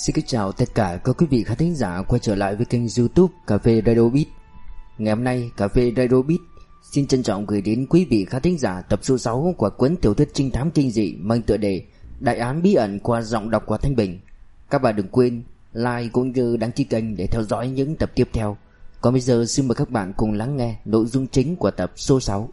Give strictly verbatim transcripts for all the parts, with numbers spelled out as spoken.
Xin kính chào tất cả các quý vị khán thính giả quay trở lại với kênh YouTube Cà phê Radio Beat. Ngày hôm nay Cà phê Radio Beat xin trân trọng gửi đến quý vị khán thính giả tập số sáu của cuốn tiểu thuyết trinh thám kinh dị mang tựa đề Đại án bí ẩn qua giọng đọc của Thanh Bình. Các bạn đừng quên like cũng như đăng ký kênh để theo dõi những tập tiếp theo. Còn bây giờ xin mời các bạn cùng lắng nghe nội dung chính của tập số sáu.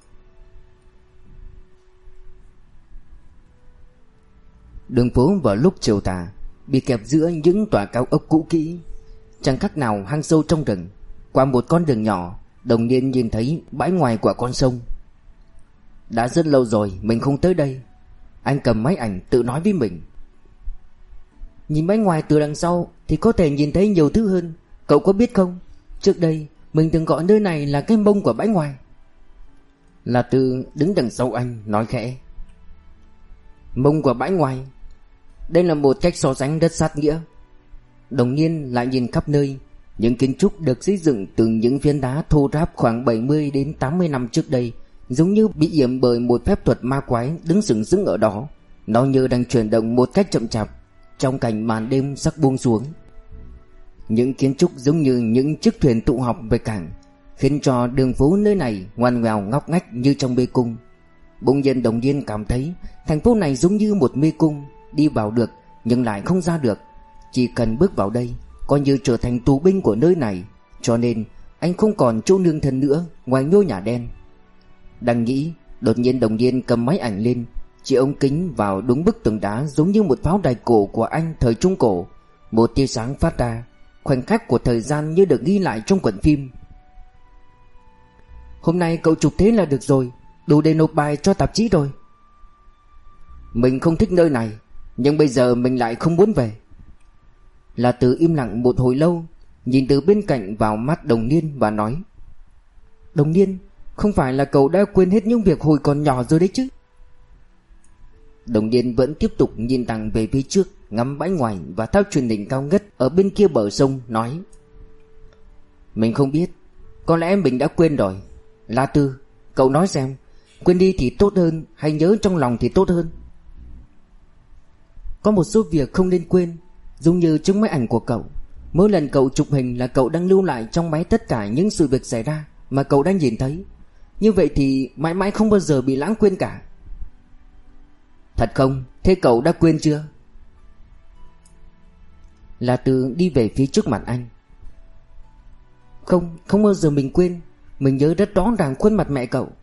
Đường phố vào lúc chiều tà bị kẹp giữa những tòa cao ốc cũ kỹ, chẳng khác nào hang sâu trong rừng. Qua một con đường nhỏ, Đồng Niên nhìn thấy bãi ngoài của con sông. Đã rất lâu rồi mình không tới đây, anh cầm máy ảnh tự nói với mình. Nhìn bãi ngoài từ đằng sau thì có thể nhìn thấy nhiều thứ hơn. Cậu có biết không, trước đây mình từng gọi nơi này là cái mông của bãi ngoài. La Tư đứng đằng sau anh nói khẽ. Mông của bãi ngoài, đây là một cách so sánh rất sát nghĩa. Đồng Niên lại nhìn khắp nơi. Những kiến trúc được xây dựng từ những viên đá thô ráp khoảng bảy mươi đến tám mươi năm trước đây, giống như bị yểm bởi một phép thuật ma quái đứng sừng sững ở đó. Nó như đang chuyển động một cách chậm chạp trong cảnh màn đêm sắp buông xuống. Những kiến trúc giống như những chiếc thuyền tụ họp về cảng, khiến cho đường phố nơi này ngoằn ngoèo ngóc ngách như trong mê cung. Bỗng nhiên Đồng Niên cảm thấy thành phố này giống như một mê cung, đi vào được nhưng lại không ra được. Chỉ cần bước vào đây coi như trở thành tù binh của nơi này. Cho nên anh không còn chỗ nương thân nữa ngoài ngôi nhà đen. Đang nghĩ, đột nhiên Đồng Niên cầm máy ảnh lên, chỉ ống kính vào đúng bức tường đá giống như một pháo đài cổ của anh thời Trung Cổ. Một tia sáng phát ra, khoảnh khắc của thời gian như được ghi lại trong cuộn phim. Hôm nay cậu chụp thế là được rồi, đủ để nộp bài cho tạp chí rồi. Mình không thích nơi này, nhưng bây giờ mình lại không muốn về. La Tư im lặng một hồi lâu, nhìn từ bên cạnh vào mắt Đồng Niên và nói. Đồng Niên, không phải là cậu đã quên hết những việc hồi còn nhỏ rồi đấy chứ? Đồng Niên vẫn tiếp tục nhìn thẳng về phía trước, ngắm bãi ngoài và tháp truyền hình cao ngất ở bên kia bờ sông, nói. Mình không biết, có lẽ mình đã quên rồi. La Tư, cậu nói xem, quên đi thì tốt hơn hay nhớ trong lòng thì tốt hơn? Có một số việc không nên quên, giống như chiếc máy ảnh của cậu. Mỗi lần cậu chụp hình là cậu đang lưu lại trong máy tất cả những sự việc xảy ra mà cậu đang nhìn thấy. Như vậy thì mãi mãi không bao giờ bị lãng quên cả. Thật không? Thế cậu đã quên chưa? La Tư đi về phía trước mặt anh. Không, không bao giờ mình quên. Mình nhớ rất rõ ràng khuôn mặt mẹ cậu.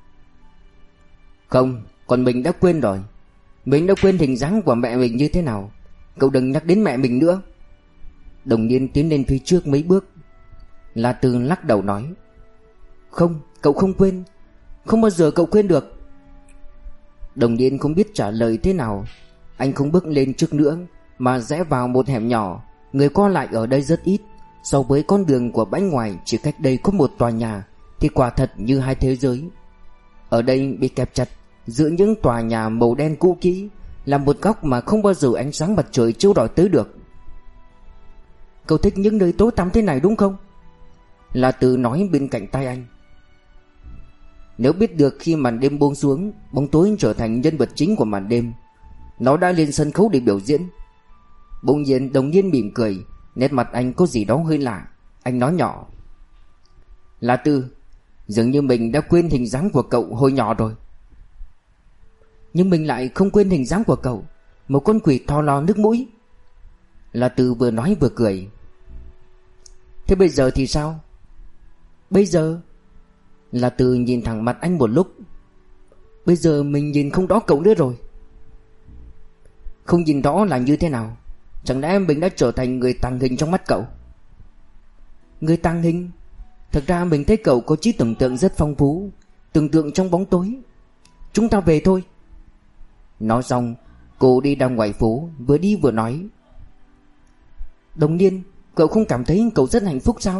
Không, còn mình đã quên rồi. Mình đã quên hình dáng của mẹ mình như thế nào. Cậu đừng nhắc đến mẹ mình nữa. Đồng Niên tiến lên phía trước mấy bước. La Tư lắc đầu nói. Không, cậu không quên. Không bao giờ cậu quên được. Đồng Niên không biết trả lời thế nào. Anh không bước lên trước nữa, mà rẽ vào một hẻm nhỏ. Người qua lại ở đây rất ít. So với con đường của bãi ngoài chỉ cách đây có một tòa nhà, thì quả thật như hai thế giới. Ở đây bị kẹp chặt giữa những tòa nhà màu đen cũ kỹ, là một góc mà không bao giờ ánh sáng mặt trời chiếu rọi tới được. Cậu thích những nơi tối tăm thế này đúng không? La Tư nói bên cạnh tai anh. Nếu biết được khi màn đêm buông xuống, bóng tối trở thành nhân vật chính của màn đêm, nó đã lên sân khấu để biểu diễn. Bỗng nhiên Đồng Niên mỉm cười, nét mặt anh có gì đó hơi lạ. Anh nói nhỏ. La Tư, dường như mình đã quên hình dáng của cậu hồi nhỏ rồi. Nhưng mình lại không quên hình dáng của cậu, một con quỷ thò lò nước mũi. La Tư vừa nói vừa cười. Thế bây giờ thì sao? Bây giờ? La Tư nhìn thẳng mặt anh một lúc. Bây giờ mình nhìn không rõ cậu nữa rồi. Không nhìn rõ là như thế nào? Chẳng lẽ mình đã trở thành người tàng hình trong mắt cậu? Người tàng hình? Thật ra mình thấy cậu có trí tưởng tượng rất phong phú, tưởng tượng trong bóng tối. Chúng ta về thôi. Nói xong, cô đi ra ngoài phố, vừa đi vừa nói. Đồng Niên, cậu không cảm thấy cậu rất hạnh phúc sao?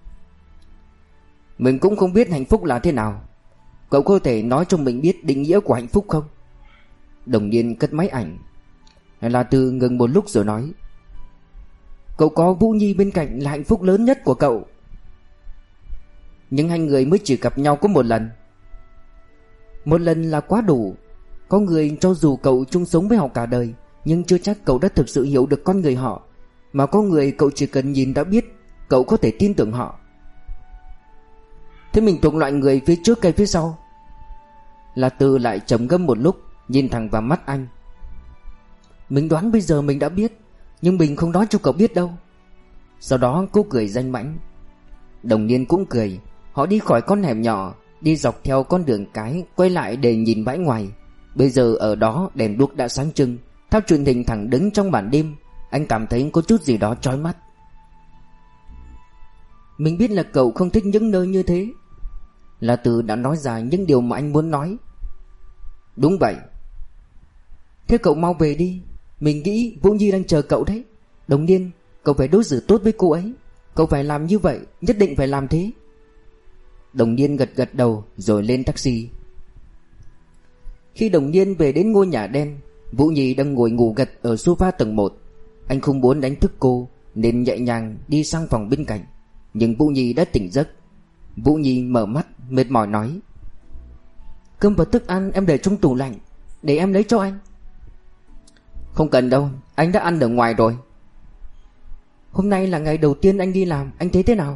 Mình cũng không biết hạnh phúc là thế nào. Cậu có thể nói cho mình biết định nghĩa của hạnh phúc không? Đồng Niên cất máy ảnh. La Tư ngừng một lúc rồi nói. Cậu có Vũ Nhi bên cạnh là hạnh phúc lớn nhất của cậu. Nhưng hai người mới chỉ gặp nhau có một lần. Một lần là quá đủ. Có người cho dù cậu chung sống với họ cả đời, nhưng chưa chắc cậu đã thực sự hiểu được con người họ. Mà có người cậu chỉ cần nhìn đã biết, cậu có thể tin tưởng họ. Thế mình thuộc loại người phía trước hay phía sau? La Tư lại trầm ngâm một lúc, nhìn thẳng vào mắt anh. Mình đoán bây giờ mình đã biết, nhưng mình không nói cho cậu biết đâu. Sau đó cô cười danh mãnh. Đồng Niên cũng cười. Họ đi khỏi con hẻm nhỏ, đi dọc theo con đường cái, quay lại để nhìn bãi ngoài. Bây giờ ở đó đèn đuốc đã sáng trưng, tháp truyền hình thẳng đứng trong màn đêm. Anh cảm thấy có chút gì đó chói mắt. Mình biết là cậu không thích những nơi như thế. La Tư đã nói ra những điều mà anh muốn nói. Đúng vậy. Thế cậu mau về đi. Mình nghĩ Vũ Nhi đang chờ cậu đấy. Đồng Niên, cậu phải đối xử tốt với cô ấy. Cậu phải làm như vậy, nhất định phải làm thế. Đồng Niên gật gật đầu rồi lên taxi. Khi Đồng Niên về đến ngôi nhà đen, Vũ Nhi đang ngồi ngủ gật ở sofa tầng một. Anh không muốn đánh thức cô nên nhẹ nhàng đi sang phòng bên cạnh. Nhưng Vũ Nhi đã tỉnh giấc. Vũ Nhi mở mắt mệt mỏi nói: Cơm và thức ăn em để trong tủ lạnh, để em lấy cho anh. Không cần đâu, anh đã ăn ở ngoài rồi. Hôm nay là ngày đầu tiên anh đi làm, anh thấy thế nào?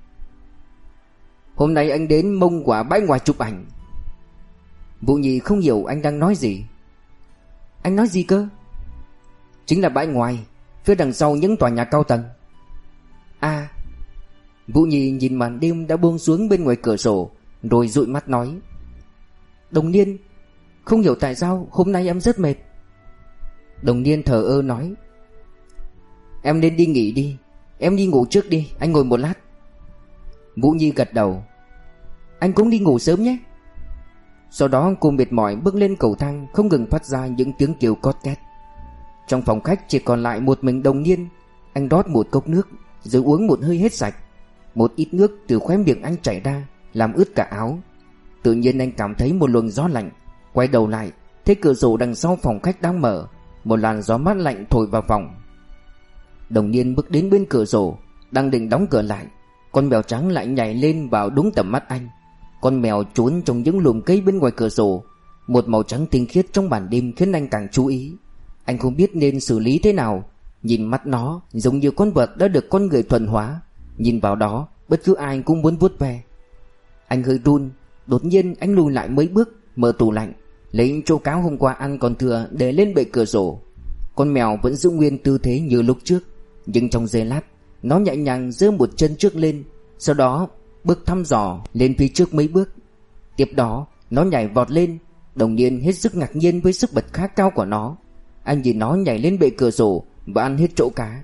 Hôm nay anh đến mông quả bãi ngoài chụp ảnh. Vũ Nhi không hiểu anh đang nói gì. Anh nói gì cơ? Chính là bãi ngoài, phía đằng sau những tòa nhà cao tầng. À. Vũ Nhi nhìn màn đêm đã buông xuống bên ngoài cửa sổ, rồi dụi mắt nói: Đồng Niên, không hiểu tại sao hôm nay em rất mệt. Đồng Niên thờ ơ nói: Em nên đi nghỉ đi. Em đi ngủ trước đi, anh ngồi một lát. Vũ Nhi gật đầu: Anh cũng đi ngủ sớm nhé. Sau đó cô mệt mỏi bước lên cầu thang, không ngừng phát ra những tiếng kêu cót két. Trong phòng khách chỉ còn lại một mình Đồng Niên. Anh rót một cốc nước rồi uống một hơi hết sạch. Một ít nước từ khóe miệng anh chảy ra, làm ướt cả áo. Tự nhiên anh cảm thấy một luồng gió lạnh. Quay đầu lại, thấy cửa sổ đằng sau phòng khách đang mở. Một làn gió mát lạnh thổi vào phòng. Đồng Niên bước đến bên cửa sổ, đang định đóng cửa lại, con mèo trắng lại nhảy lên vào đúng tầm mắt anh. Con mèo trốn trong những lùm cây bên ngoài cửa sổ. Một màu trắng tinh khiết trong màn đêm khiến anh càng chú ý. Anh không biết nên xử lý thế nào. Nhìn mắt nó giống như con vật đã được con người thuần hóa. Nhìn vào đó bất cứ ai cũng muốn vuốt ve. Anh hơi run. Đột nhiên anh lùi lại mấy bước, mở tủ lạnh, lấy chỗ cáo hôm qua ăn còn thừa để lên bệ cửa sổ. Con mèo vẫn giữ nguyên tư thế như lúc trước, nhưng trong giây lát nó nhẹ nhàng giơ một chân trước lên, sau đó bước thăm dò lên phía trước mấy bước. Tiếp đó nó nhảy vọt lên. Đồng Niên hết sức ngạc nhiên với sức bật khá cao của nó. Anh nhìn nó nhảy lên bệ cửa sổ và ăn hết chỗ cá.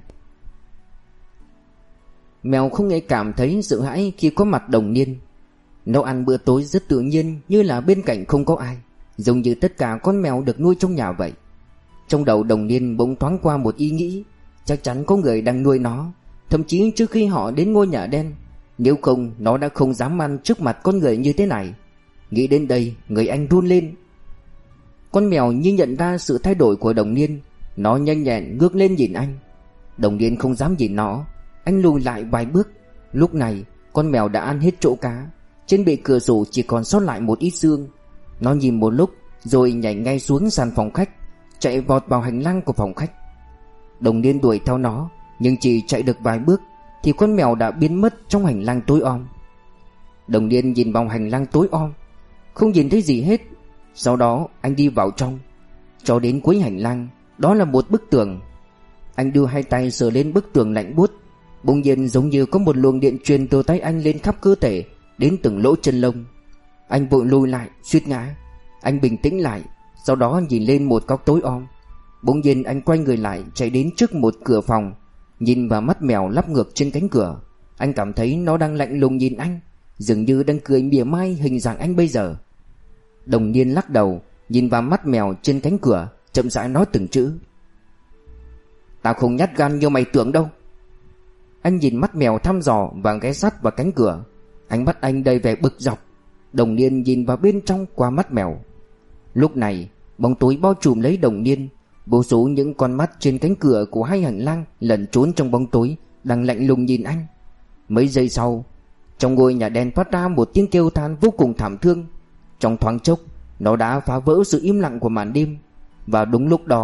Mèo không hề cảm thấy sợ hãi khi có mặt Đồng Niên. Nó ăn bữa tối rất tự nhiên, như là bên cạnh không có ai, giống như tất cả con mèo được nuôi trong nhà vậy. Trong đầu Đồng Niên bỗng thoáng qua một ý nghĩ: chắc chắn có người đang nuôi nó, thậm chí trước khi họ đến ngôi nhà đen. Nếu không, nó đã không dám ăn trước mặt con người như thế này. Nghĩ đến đây, người anh run lên. Con mèo như nhận ra sự thay đổi của Đồng Niên. Nó nhanh nhẹn ngước lên nhìn anh. Đồng Niên không dám nhìn nó. Anh lùi lại vài bước. Lúc này con mèo đã ăn hết chỗ cá. Trên bệ cửa sổ chỉ còn sót lại một ít xương. Nó nhìn một lúc rồi nhảy ngay xuống sàn phòng khách, chạy vọt vào hành lang của phòng khách. Đồng Niên đuổi theo nó, nhưng chỉ chạy được vài bước thì con mèo đã biến mất trong hành lang tối om. Đồng Niên nhìn vòng hành lang tối om, không nhìn thấy gì hết. Sau đó anh đi vào trong. Cho đến cuối hành lang, đó là một bức tường. Anh đưa hai tay sờ lên bức tường lạnh buốt. Bỗng nhiên giống như có một luồng điện truyền từ tay anh lên khắp cơ thể, đến từng lỗ chân lông. Anh vội lùi lại, suýt ngã. Anh bình tĩnh lại, sau đó nhìn lên một góc tối om. Bỗng nhiên anh quay người lại, chạy đến trước một cửa phòng, nhìn vào mắt mèo lắp ngược trên cánh cửa. Anh cảm thấy nó đang lạnh lùng nhìn anh, dường như đang cười mỉa mai hình dạng anh bây giờ. Đồng Niên lắc đầu, nhìn vào mắt mèo trên cánh cửa, chậm rãi nói từng chữ: Tao không nhát gan như mày tưởng đâu. Anh nhìn mắt mèo thăm dò và ghé sát vào cánh cửa. Ánh mắt anh đầy vẻ bực dọc. Đồng Niên nhìn vào bên trong qua mắt mèo. Lúc này bóng tối bao trùm lấy Đồng Niên. Vô số những con mắt trên cánh cửa của hai hành lang lẩn trốn trong bóng tối, đang lạnh lùng nhìn anh. Mấy giây sau, trong ngôi nhà đen phát ra một tiếng kêu than vô cùng thảm thương. Trong thoáng chốc, nó đã phá vỡ sự im lặng của màn đêm. Và đúng lúc đó,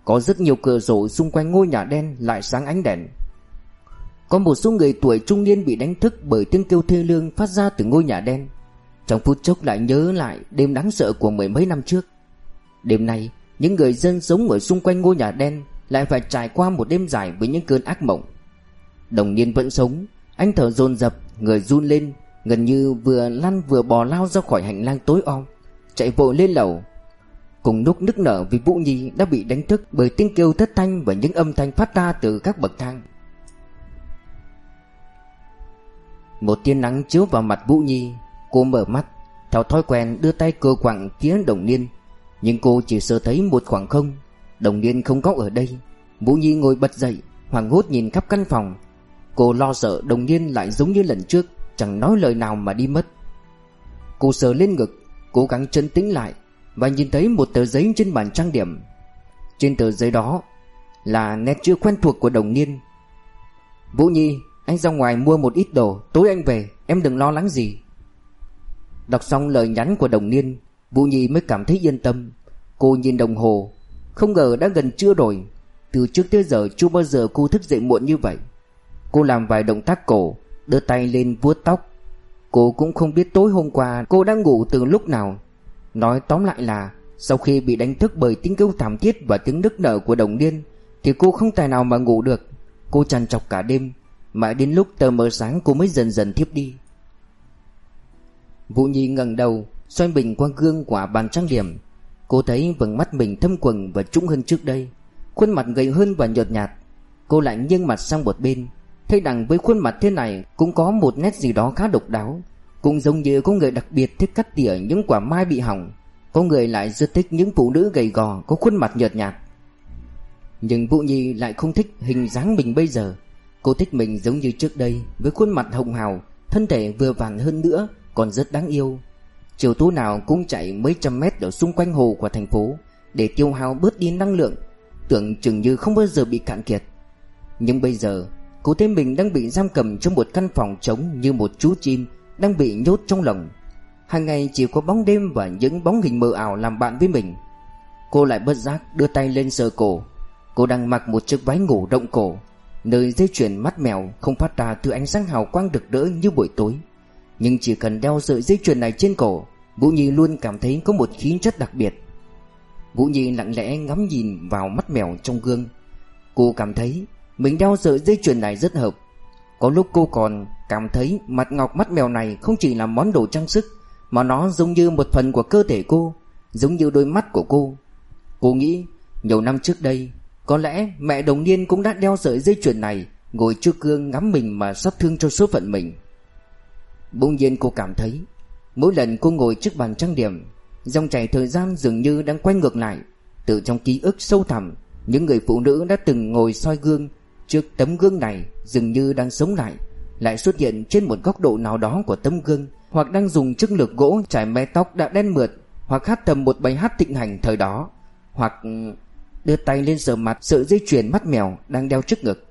Có rất nhiều cửa sổ xung quanh ngôi nhà đen lại sáng ánh đèn. Có một số người tuổi trung niên bị đánh thức bởi tiếng kêu thê lương phát ra từ ngôi nhà đen. Trong phút chốc lại nhớ lại đêm đáng sợ của mười mấy năm trước. Đêm nay, những người dân sống ở xung quanh ngôi nhà đen lại phải trải qua một đêm dài với những cơn ác mộng. Đồng Niên vẫn sống. Anh thở dồn dập, người run lên, gần như vừa lăn vừa bò lao ra khỏi hành lang tối om, chạy vội lên lầu. Cùng lúc nức nở vì Vũ Nhi đã bị đánh thức bởi tiếng kêu thất thanh và những âm thanh phát ra từ các bậc thang. Một tia nắng chiếu vào mặt Vũ Nhi. Cô mở mắt, theo thói quen đưa tay cờ quặng phía Đồng Niên, nhưng cô chỉ sờ thấy một khoảng không. Đồng Niên không có ở đây. Vũ Nhi ngồi bật dậy, hoảng hốt nhìn khắp căn phòng. Cô lo sợ Đồng Niên lại giống như lần trước, chẳng nói lời nào mà đi mất. Cô sờ lên ngực, cố gắng trấn tĩnh lại, và nhìn thấy một tờ giấy trên bàn trang điểm. Trên tờ giấy đó là nét chữ quen thuộc của Đồng Niên. Vũ Nhi, anh ra ngoài mua một ít đồ, tối anh về, em đừng lo lắng gì. Đọc xong lời nhắn của Đồng Niên, Vũ Nhi mới cảm thấy yên tâm. Cô nhìn đồng hồ, không ngờ đã gần trưa rồi. Từ trước tới giờ chưa bao giờ cô thức dậy muộn như vậy. Cô làm vài động tác cổ, đưa tay lên vuốt tóc. Cô cũng không biết tối hôm qua cô đã ngủ từ lúc nào. Nói tóm lại là sau khi bị đánh thức bởi tiếng kêu thảm thiết và tiếng nức nở của Đồng Niên thì cô không tài nào mà ngủ được. Cô trằn trọc cả đêm, mãi đến lúc tờ mờ sáng cô mới dần dần thiếp đi. Vũ Nhi ngẩng đầu, xoay mình qua gương của bàn trang điểm. Cô thấy vầng mắt mình thâm quầng và trũng hơn trước đây, khuôn mặt gầy hơn và nhợt nhạt. Cô lại nghiêng mặt sang một bên, thấy rằng với khuôn mặt thế này cũng có một nét gì đó khá độc đáo. Cũng giống như có người đặc biệt thích cắt tỉa những quả mai bị hỏng, có người lại rất thích những phụ nữ gầy gò có khuôn mặt nhợt nhạt. Nhưng Vũ Nhi lại không thích hình dáng mình bây giờ. Cô thích mình giống như trước đây, với khuôn mặt hồng hào, thân thể vừa vặn hơn nữa, còn rất đáng yêu. Chiều tối nào cũng chạy mấy trăm mét ở xung quanh hồ của thành phố để tiêu hao bớt đi năng lượng, tưởng chừng như không bao giờ bị cạn kiệt. Nhưng bây giờ cô thấy mình đang bị giam cầm trong một căn phòng trống như một chú chim đang bị nhốt trong lồng. Hàng ngày chỉ có bóng đêm và những bóng hình mờ ảo làm bạn với mình. Cô lại bất giác đưa tay lên sờ cổ. Cô đang mặc một chiếc váy ngủ rộng cổ, nơi dây chuyền mắt mèo không phát ra thứ ánh sáng hào quang rực rỡ như buổi tối. Nhưng chỉ cần đeo sợi dây chuyền này trên cổ, Vũ Nhi luôn cảm thấy có một khí chất đặc biệt. Vũ Nhi lặng lẽ ngắm nhìn vào mắt mèo trong gương. Cô cảm thấy mình đeo sợi dây chuyền này rất hợp. Có lúc cô còn cảm thấy mặt ngọc mắt mèo này không chỉ là món đồ trang sức, mà nó giống như một phần của cơ thể cô, giống như đôi mắt của cô. Cô nghĩ nhiều năm trước đây, có lẽ mẹ Đồng Niên cũng đã đeo sợi dây chuyền này, ngồi trước gương ngắm mình mà xót thương cho số phận mình. Bỗng nhiên cô cảm thấy mỗi lần cô ngồi trước bàn trang điểm, dòng chảy thời gian dường như đang quay ngược lại. Từ trong ký ức sâu thẳm, những người phụ nữ đã từng ngồi soi gương trước tấm gương này dường như đang sống lại, lại xuất hiện trên một góc độ nào đó của tấm gương, hoặc đang dùng chiếc lược gỗ chải mái tóc đã đen mượt, hoặc hát thầm một bài hát thịnh hành thời đó, hoặc đưa tay lên sờ mặt sợi dây chuyền mắt mèo đang đeo trước ngực.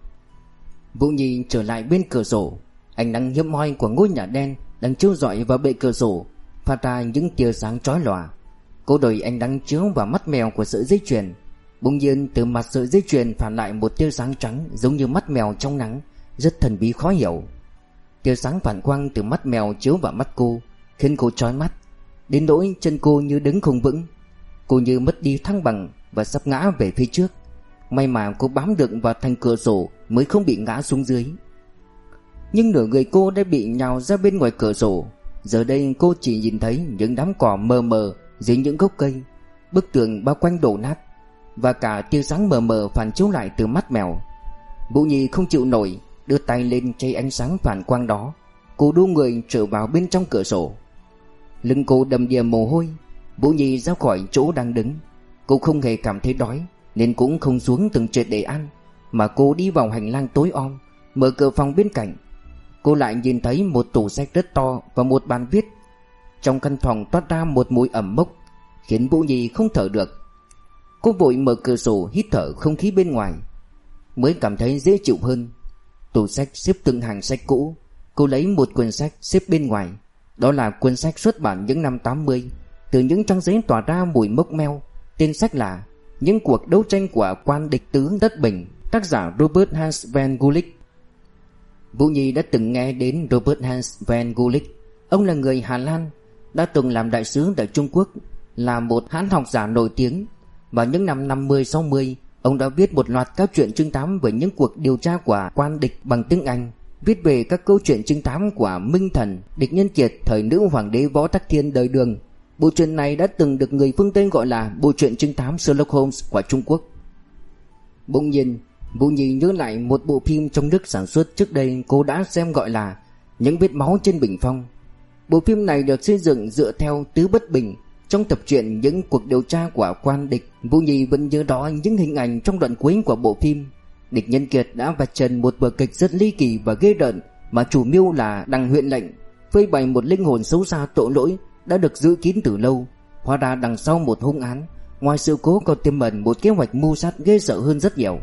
Vũ Nhi trở lại bên cửa sổ. Ánh nắng hiếm hoi của ngôi nhà đen đang chiếu rọi vào bệ cửa sổ, phát ra những tia sáng chói lòa. Cô đợi ánh nắng chiếu vào mắt mèo của sợi dây chuyền. Bỗng nhiên từ mặt sợi dây chuyền phản lại một tia sáng trắng giống như mắt mèo trong nắng, rất thần bí khó hiểu. Tia sáng phản quang từ mắt mèo chiếu vào mắt cô, khiến cô chói mắt, đến nỗi chân cô như đứng không vững. Cô như mất đi thăng bằng và sắp ngã về phía trước. May mà cô bám được vào thành cửa sổ mới không bị ngã xuống dưới. Nhưng nửa người cô đã bị nhào ra bên ngoài cửa sổ. Giờ đây cô chỉ nhìn thấy những đám cỏ mờ mờ dưới những gốc cây, bức tường bao quanh đổ nát, và cả tia sáng mờ mờ phản chiếu lại từ mắt mèo. Vũ Nhi không chịu nổi, đưa tay lên che ánh sáng phản quang đó. Cô đu người trở vào bên trong cửa sổ. Lưng cô đầm đìa mồ hôi. Vũ Nhi ra khỏi chỗ đang đứng. Cô không hề cảm thấy đói, nên cũng không xuống từng trệt để ăn, mà cô đi vào hành lang tối om, mở cửa phòng bên cạnh. Cô lại nhìn thấy một tủ sách rất to và một bàn viết. Trong căn phòng toát ra một mùi ẩm mốc, khiến Vũ Nhi không thở được. Cô vội mở cửa sổ hít thở không khí bên ngoài, mới cảm thấy dễ chịu hơn. Tủ sách xếp từng hàng sách cũ. Cô lấy một quyển sách xếp bên ngoài. Đó là cuốn sách xuất bản những năm tám mươi, từ những trang giấy tỏa ra mùi mốc meo. Tên sách là Những cuộc đấu tranh của quan địch tứ Đất Bình, tác giả Robert Hans van Gulik. Vũ Nhi đã từng nghe đến Robert Hans van Gulik. Ông là người Hà Lan, đã từng làm đại sứ tại Trung Quốc, là một hán học giả nổi tiếng. Vào những năm năm mươi sáu mươi, ông đã viết một loạt các truyện trinh thám về những cuộc điều tra của quan địch bằng tiếng Anh, viết về các câu chuyện trinh thám của Minh Thần, địch nhân kiệt thời nữ hoàng đế Võ Tắc Thiên đời Đường. Bộ truyện này đã từng được người phương Tây gọi là bộ truyện trinh thám Sherlock Holmes của Trung Quốc. Bỗng nhiên, Vũ Nhi nhớ lại một bộ phim trong nước sản xuất trước đây cô đã xem, gọi là Những vết máu trên bình phong. Bộ phim này được xây dựng dựa theo Tứ Bất Bình. Trong tập truyện Những cuộc điều tra của quan địch, Vũ Nhi vẫn nhớ rõ những hình ảnh trong đoạn cuối của bộ phim. Địch nhân kiệt đã vạch trần một vở kịch rất ly kỳ và ghê rợn, mà chủ mưu là Đằng Huyện Lệnh, phơi bày một linh hồn xấu xa tội lỗi đã được giữ kín từ lâu. Hóa ra đằng sau một hung án, ngoài sự cố còn tiềm ẩn một kế hoạch mưu sát ghê sợ hơn rất nhiều.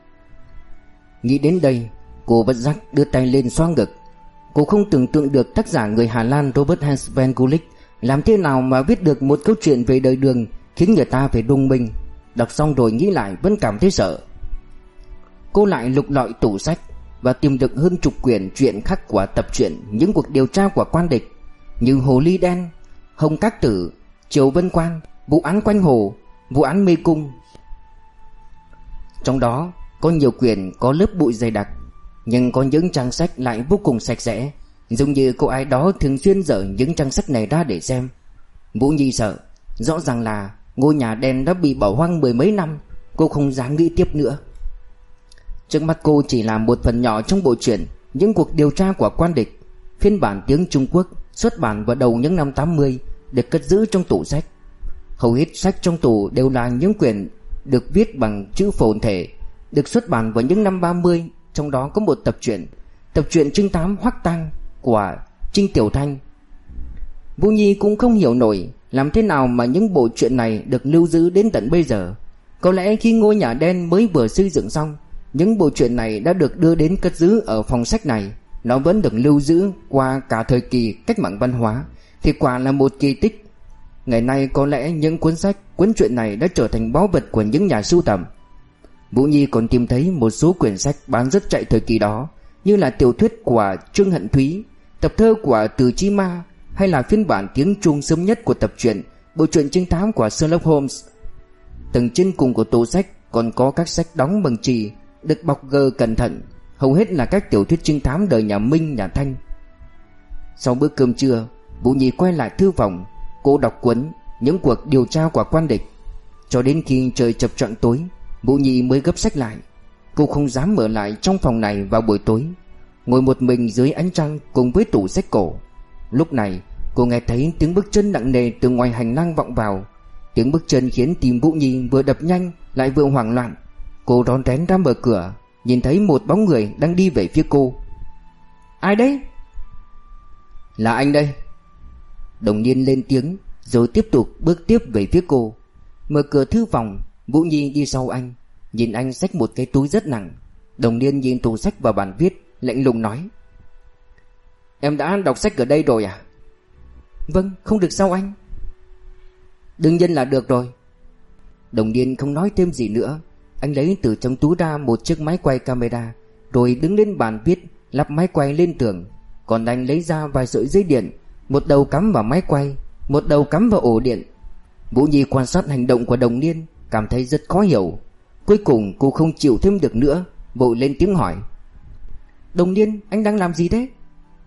Nghĩ đến đây, cô bất giác đưa tay lên xoa ngực. Cô không tưởng tượng được tác giả người Hà Lan Robert Hans van Gulik làm thế nào mà viết được một câu chuyện về đời Đường khiến người ta phải rung mình. Đọc xong rồi nghĩ lại vẫn cảm thấy sợ. Cô lại lục lọi tủ sách và tìm được hơn chục quyển truyện khác của tập truyện Những cuộc điều tra của quan địch, như Hồ Ly Đen, Hồng Các Tử, Triều Vân Quan, Vụ án Quanh Hồ, Vụ án Mê Cung. Trong đó có nhiều quyển có lớp bụi dày đặc, nhưng có những trang sách lại vô cùng sạch sẽ, giống như cô ai đó thường xuyên dở những trang sách này ra để xem. Vũ Nhi sợ, rõ ràng là ngôi nhà đen đã bị bỏ hoang mười mấy năm. Cô không dám nghĩ tiếp nữa. Trước mắt cô chỉ là một phần nhỏ trong bộ truyện Những cuộc điều tra của quan địch. Phiên bản tiếng Trung Quốc xuất bản vào đầu những năm tám mươi, được cất giữ trong tủ sách. Hầu hết sách trong tủ đều là những quyển được viết bằng chữ phồn thể, được xuất bản vào những năm ba mươi. Trong đó có một tập truyện, tập truyện trinh thám Hoắc Tang của Trinh Tiểu Thanh. Vũ Nhi cũng không hiểu nổi làm thế nào mà những bộ truyện này được lưu giữ đến tận bây giờ. Có lẽ khi ngôi nhà đen mới vừa xây dựng xong, những bộ truyện này đã được đưa đến cất giữ ở phòng sách này. Nó vẫn được lưu giữ qua cả thời kỳ cách mạng văn hóa, thì quả là một kỳ tích. Ngày nay có lẽ những cuốn sách, cuốn truyện này đã trở thành báu vật của những nhà sưu tầm. Vũ Nhi còn tìm thấy một số quyển sách bán rất chạy thời kỳ đó, như là tiểu thuyết của Trương Hận Thúy, tập thơ của Từ Chi Ma, hay là phiên bản tiếng Trung sớm nhất của tập truyện bộ truyện trinh thám của Sherlock Holmes. Tầng trên cùng của tủ sách còn có các sách đóng bằng chì, được bọc gờ cẩn thận, hầu hết là các tiểu thuyết trinh thám đời nhà Minh, nhà Thanh. Sau bữa cơm trưa, Vũ Nhi quay lại thư phòng. Cô đọc cuốn Những cuộc điều tra của quan địch cho đến khi trời chập choạng tối. Vũ Nhi mới gấp sách lại. Cô không dám mở lại trong phòng này vào buổi tối, ngồi một mình dưới ánh trăng cùng với tủ sách cổ. Lúc này cô nghe thấy tiếng bước chân nặng nề từ ngoài hành lang vọng vào. Tiếng bước chân khiến tim Vũ Nhi vừa đập nhanh lại vừa hoảng loạn. Cô rón rén ra mở cửa, nhìn thấy một bóng người đang đi về phía cô. Ai đấy? Là anh đây. Đồng Niên lên tiếng, rồi tiếp tục bước tiếp về phía cô. Mở cửa thư phòng, Vũ Nhi đi sau anh, nhìn anh xách một cái túi rất nặng. Đồng Niên nhìn tủ sách và bàn viết, lạnh lùng nói: Em đã đọc sách ở đây rồi à? Vâng, không được sao anh? Đương nhiên là được rồi. Đồng Niên không nói thêm gì nữa. Anh lấy từ trong túi ra một chiếc máy quay camera, rồi đứng lên bàn viết, lắp máy quay lên tường. Còn anh lấy ra vài sợi dây điện, một đầu cắm vào máy quay, một đầu cắm vào ổ điện. Vũ Nhi quan sát hành động của Đồng Niên, cảm thấy rất khó hiểu. Cuối cùng cô không chịu thêm được nữa, vội lên tiếng hỏi: Đồng Niên, anh đang làm gì thế?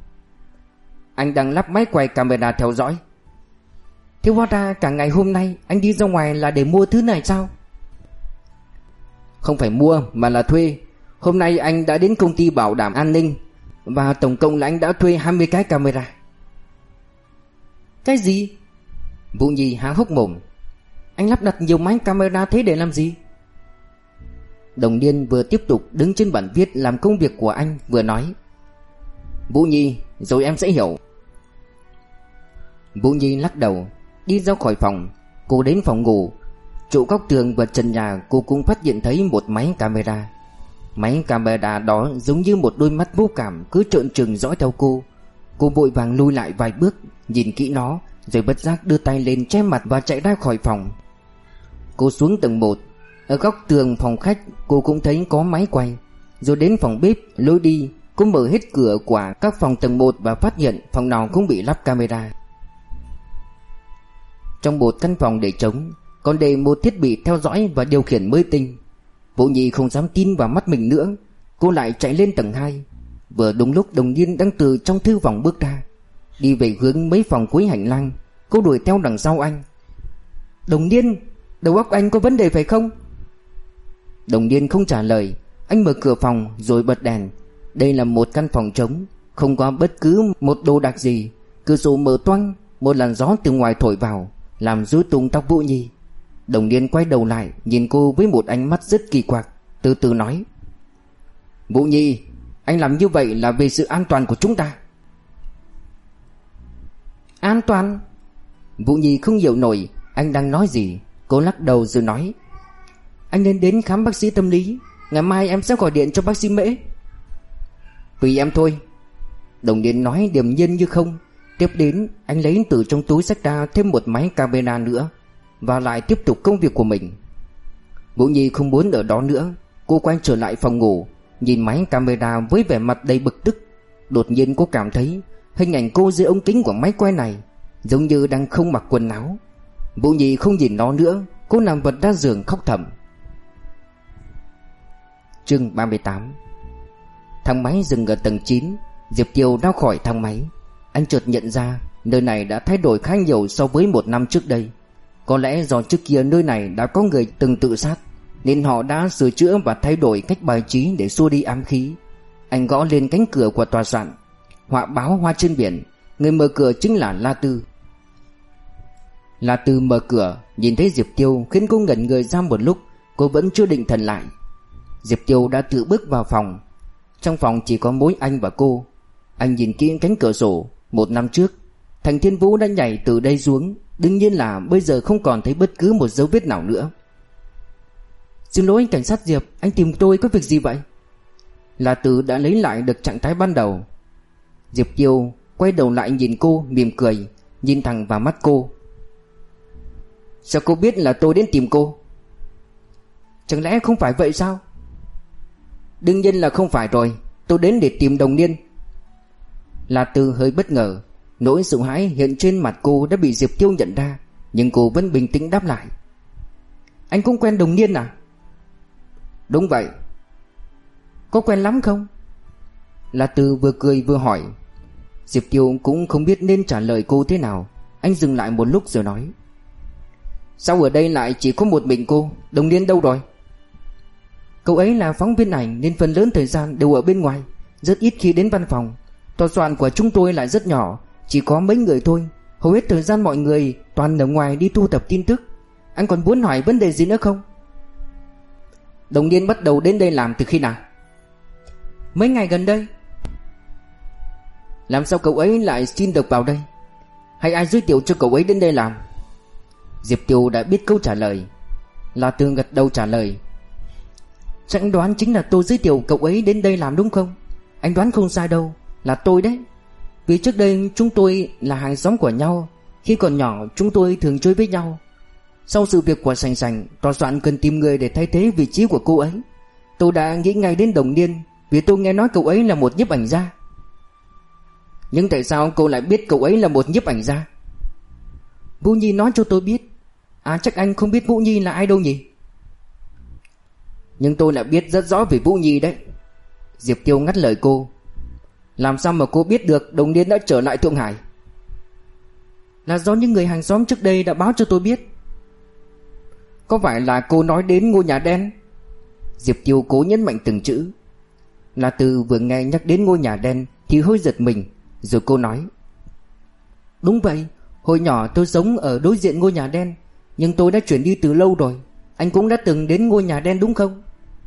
Anh đang lắp máy quay camera theo dõi. Thế hóa ra cả ngày hôm nay anh đi ra ngoài là để mua thứ này sao? Không phải mua mà là thuê. Hôm nay anh đã đến công ty bảo đảm an ninh, và tổng cộng là anh đã thuê hai mươi cái camera. Cái gì? Vũ Nhi há hốc mồm. Anh lắp đặt nhiều máy camera thế để làm gì? Đồng Niên vừa tiếp tục đứng trên bàn viết làm công việc của anh, vừa nói: Vũ Nhi, rồi em sẽ hiểu. Vũ Nhi lắc đầu, đi ra khỏi phòng. Cô đến phòng ngủ. Chỗ góc tường và trần nhà cô cũng phát hiện thấy một máy camera. Máy camera đó giống như một đôi mắt vô cảm cứ trợn trừng dõi theo cô. Cô vội vàng lùi lại vài bước, nhìn kỹ nó, rồi bất giác đưa tay lên che mặt và chạy ra khỏi phòng. Cô xuống tầng một. Ở góc tường phòng khách cô cũng thấy có máy quay. Rồi đến phòng bếp, lối đi, cô mở hết cửa của các phòng tầng một và phát hiện phòng nào cũng bị lắp camera. Trong một căn phòng để trống còn để một thiết bị theo dõi và điều khiển mới tinh. Vũ Nhi không dám tin vào mắt mình nữa. Cô lại chạy lên tầng hai. Vừa đúng lúc Đồng Niên đang từ trong thư phòng bước ra, đi về hướng mấy phòng cuối hành lang. Cô đuổi theo đằng sau anh. Đồng Niên, đầu óc anh có vấn đề phải không? Đồng Niên không trả lời. Anh mở cửa phòng rồi bật đèn. Đây là một căn phòng trống, không có bất cứ một đồ đạc gì. Cửa sổ mở toang, một làn gió từ ngoài thổi vào, làm rối tung tóc Vũ Nhi. Đồng Niên quay đầu lại nhìn cô với một ánh mắt rất kỳ quặc, từ từ nói: Vũ Nhi, anh làm như vậy là vì sự an toàn của chúng ta. An toàn? Vũ Nhi không hiểu nổi anh đang nói gì. Cô lắc đầu rồi nói: Anh nên đến khám bác sĩ tâm lý. Ngày mai em sẽ gọi điện cho bác sĩ Mễ. Tùy em thôi. Đồng Niên nói điềm nhiên như không. Tiếp đến anh lấy từ trong túi xách ra thêm một máy camera nữa và lại tiếp tục công việc của mình. Vũ Nhi không muốn ở đó nữa. Cô quay trở lại phòng ngủ, nhìn máy camera với vẻ mặt đầy bực tức. Đột nhiên cô cảm thấy hình ảnh cô dưới ống kính của máy quay này giống như đang không mặc quần áo. Vũ Nhi không nhìn nó nữa. Cô nằm vật ra giường khóc thầm. Chương ba mươi tám. Thang máy dừng ở tầng chín. Diệp Kiều ra khỏi thang máy. Anh chợt nhận ra nơi này đã thay đổi khá nhiều so với một năm trước đây. Có lẽ do trước kia nơi này đã có người từng tự sát, nên họ đã sửa chữa và thay đổi cách bài trí để xua đi ám khí. Anh gõ lên cánh cửa của tòa soạn. Họa báo Hoa trên biển. Người mở cửa chính là La Tư. La Tư mở cửa, nhìn thấy Diệp Tiêu khiến cô ngẩn người ra một lúc. Cô vẫn chưa định thần lại. Diệp Tiêu đã tự bước vào phòng. Trong phòng chỉ có mỗi anh và cô. Anh nhìn kỹ cánh cửa sổ. Một năm trước Thành Thiên Vũ đã nhảy từ đây xuống. Đương nhiên là bây giờ không còn thấy bất cứ một dấu vết nào nữa. Xin lỗi cảnh sát Diệp, anh tìm tôi có việc gì vậy? La Tư đã lấy lại được trạng thái ban đầu. Diệp Tiêu quay đầu lại nhìn cô, mỉm cười, nhìn thẳng vào mắt cô. Sao cô biết là tôi đến tìm cô? Chẳng lẽ không phải vậy sao? Đương nhiên là không phải rồi. Tôi đến để tìm Đồng Niên. La Tư hơi bất ngờ. Nỗi sợ hãi hiện trên mặt cô đã bị Diệp Tiêu nhận ra, nhưng cô vẫn bình tĩnh đáp lại. Anh cũng quen Đồng Niên à? Đúng vậy. Có quen lắm không? La Tư vừa cười vừa hỏi. Diệp Tiêu cũng không biết nên trả lời cô thế nào. Anh dừng lại một lúc rồi nói: Sao ở đây lại chỉ có một mình cô? Đồng Niên đâu rồi? Cậu ấy là phóng viên ảnh nên phần lớn thời gian đều ở bên ngoài, rất ít khi đến văn phòng. Tòa soạn của chúng tôi lại rất nhỏ, chỉ có mấy người thôi. Hầu hết thời gian mọi người toàn ở ngoài đi thu thập tin tức. Anh còn muốn hỏi vấn đề gì nữa không? Đồng Niên bắt đầu đến đây làm từ khi nào? Mấy ngày gần đây. Làm sao cậu ấy lại xin được vào đây? Hay ai giới thiệu cho cậu ấy đến đây làm? Diệp Tiêu đã biết câu trả lời. La Tư gật đầu trả lời. Chắc anh đoán chính là tôi giới thiệu cậu ấy đến đây làm đúng không? Anh đoán không sai đâu, là tôi đấy. Vì trước đây chúng tôi là hàng xóm của nhau. Khi còn nhỏ chúng tôi thường chơi với nhau. Sau sự việc của Sành Sành, tòa soạn cần tìm người để thay thế vị trí của cô ấy. Tôi đã nghĩ ngay đến Đồng Niên, vì tôi nghe nói cậu ấy là một nhiếp ảnh gia. Nhưng tại sao cô lại biết cậu ấy là một nhiếp ảnh gia? Vũ Nhi nói cho tôi biết. À, chắc anh không biết Vũ Nhi là ai đâu nhỉ? Nhưng tôi lại biết rất rõ về Vũ Nhi đấy. Diệp Tiêu ngắt lời cô. Làm sao mà cô biết được Đồng Niên đã trở lại Thượng Hải? Là do những người hàng xóm trước đây đã báo cho tôi biết. Có phải là cô nói đến ngôi nhà đen? Diệp Tiêu cố nhấn mạnh từng chữ. La Tư vừa nghe nhắc đến ngôi nhà đen thì hơi giật mình. Rồi cô nói: Đúng vậy, hồi nhỏ tôi sống ở đối diện ngôi nhà đen, nhưng tôi đã chuyển đi từ lâu rồi. Anh cũng đã từng đến ngôi nhà đen đúng không?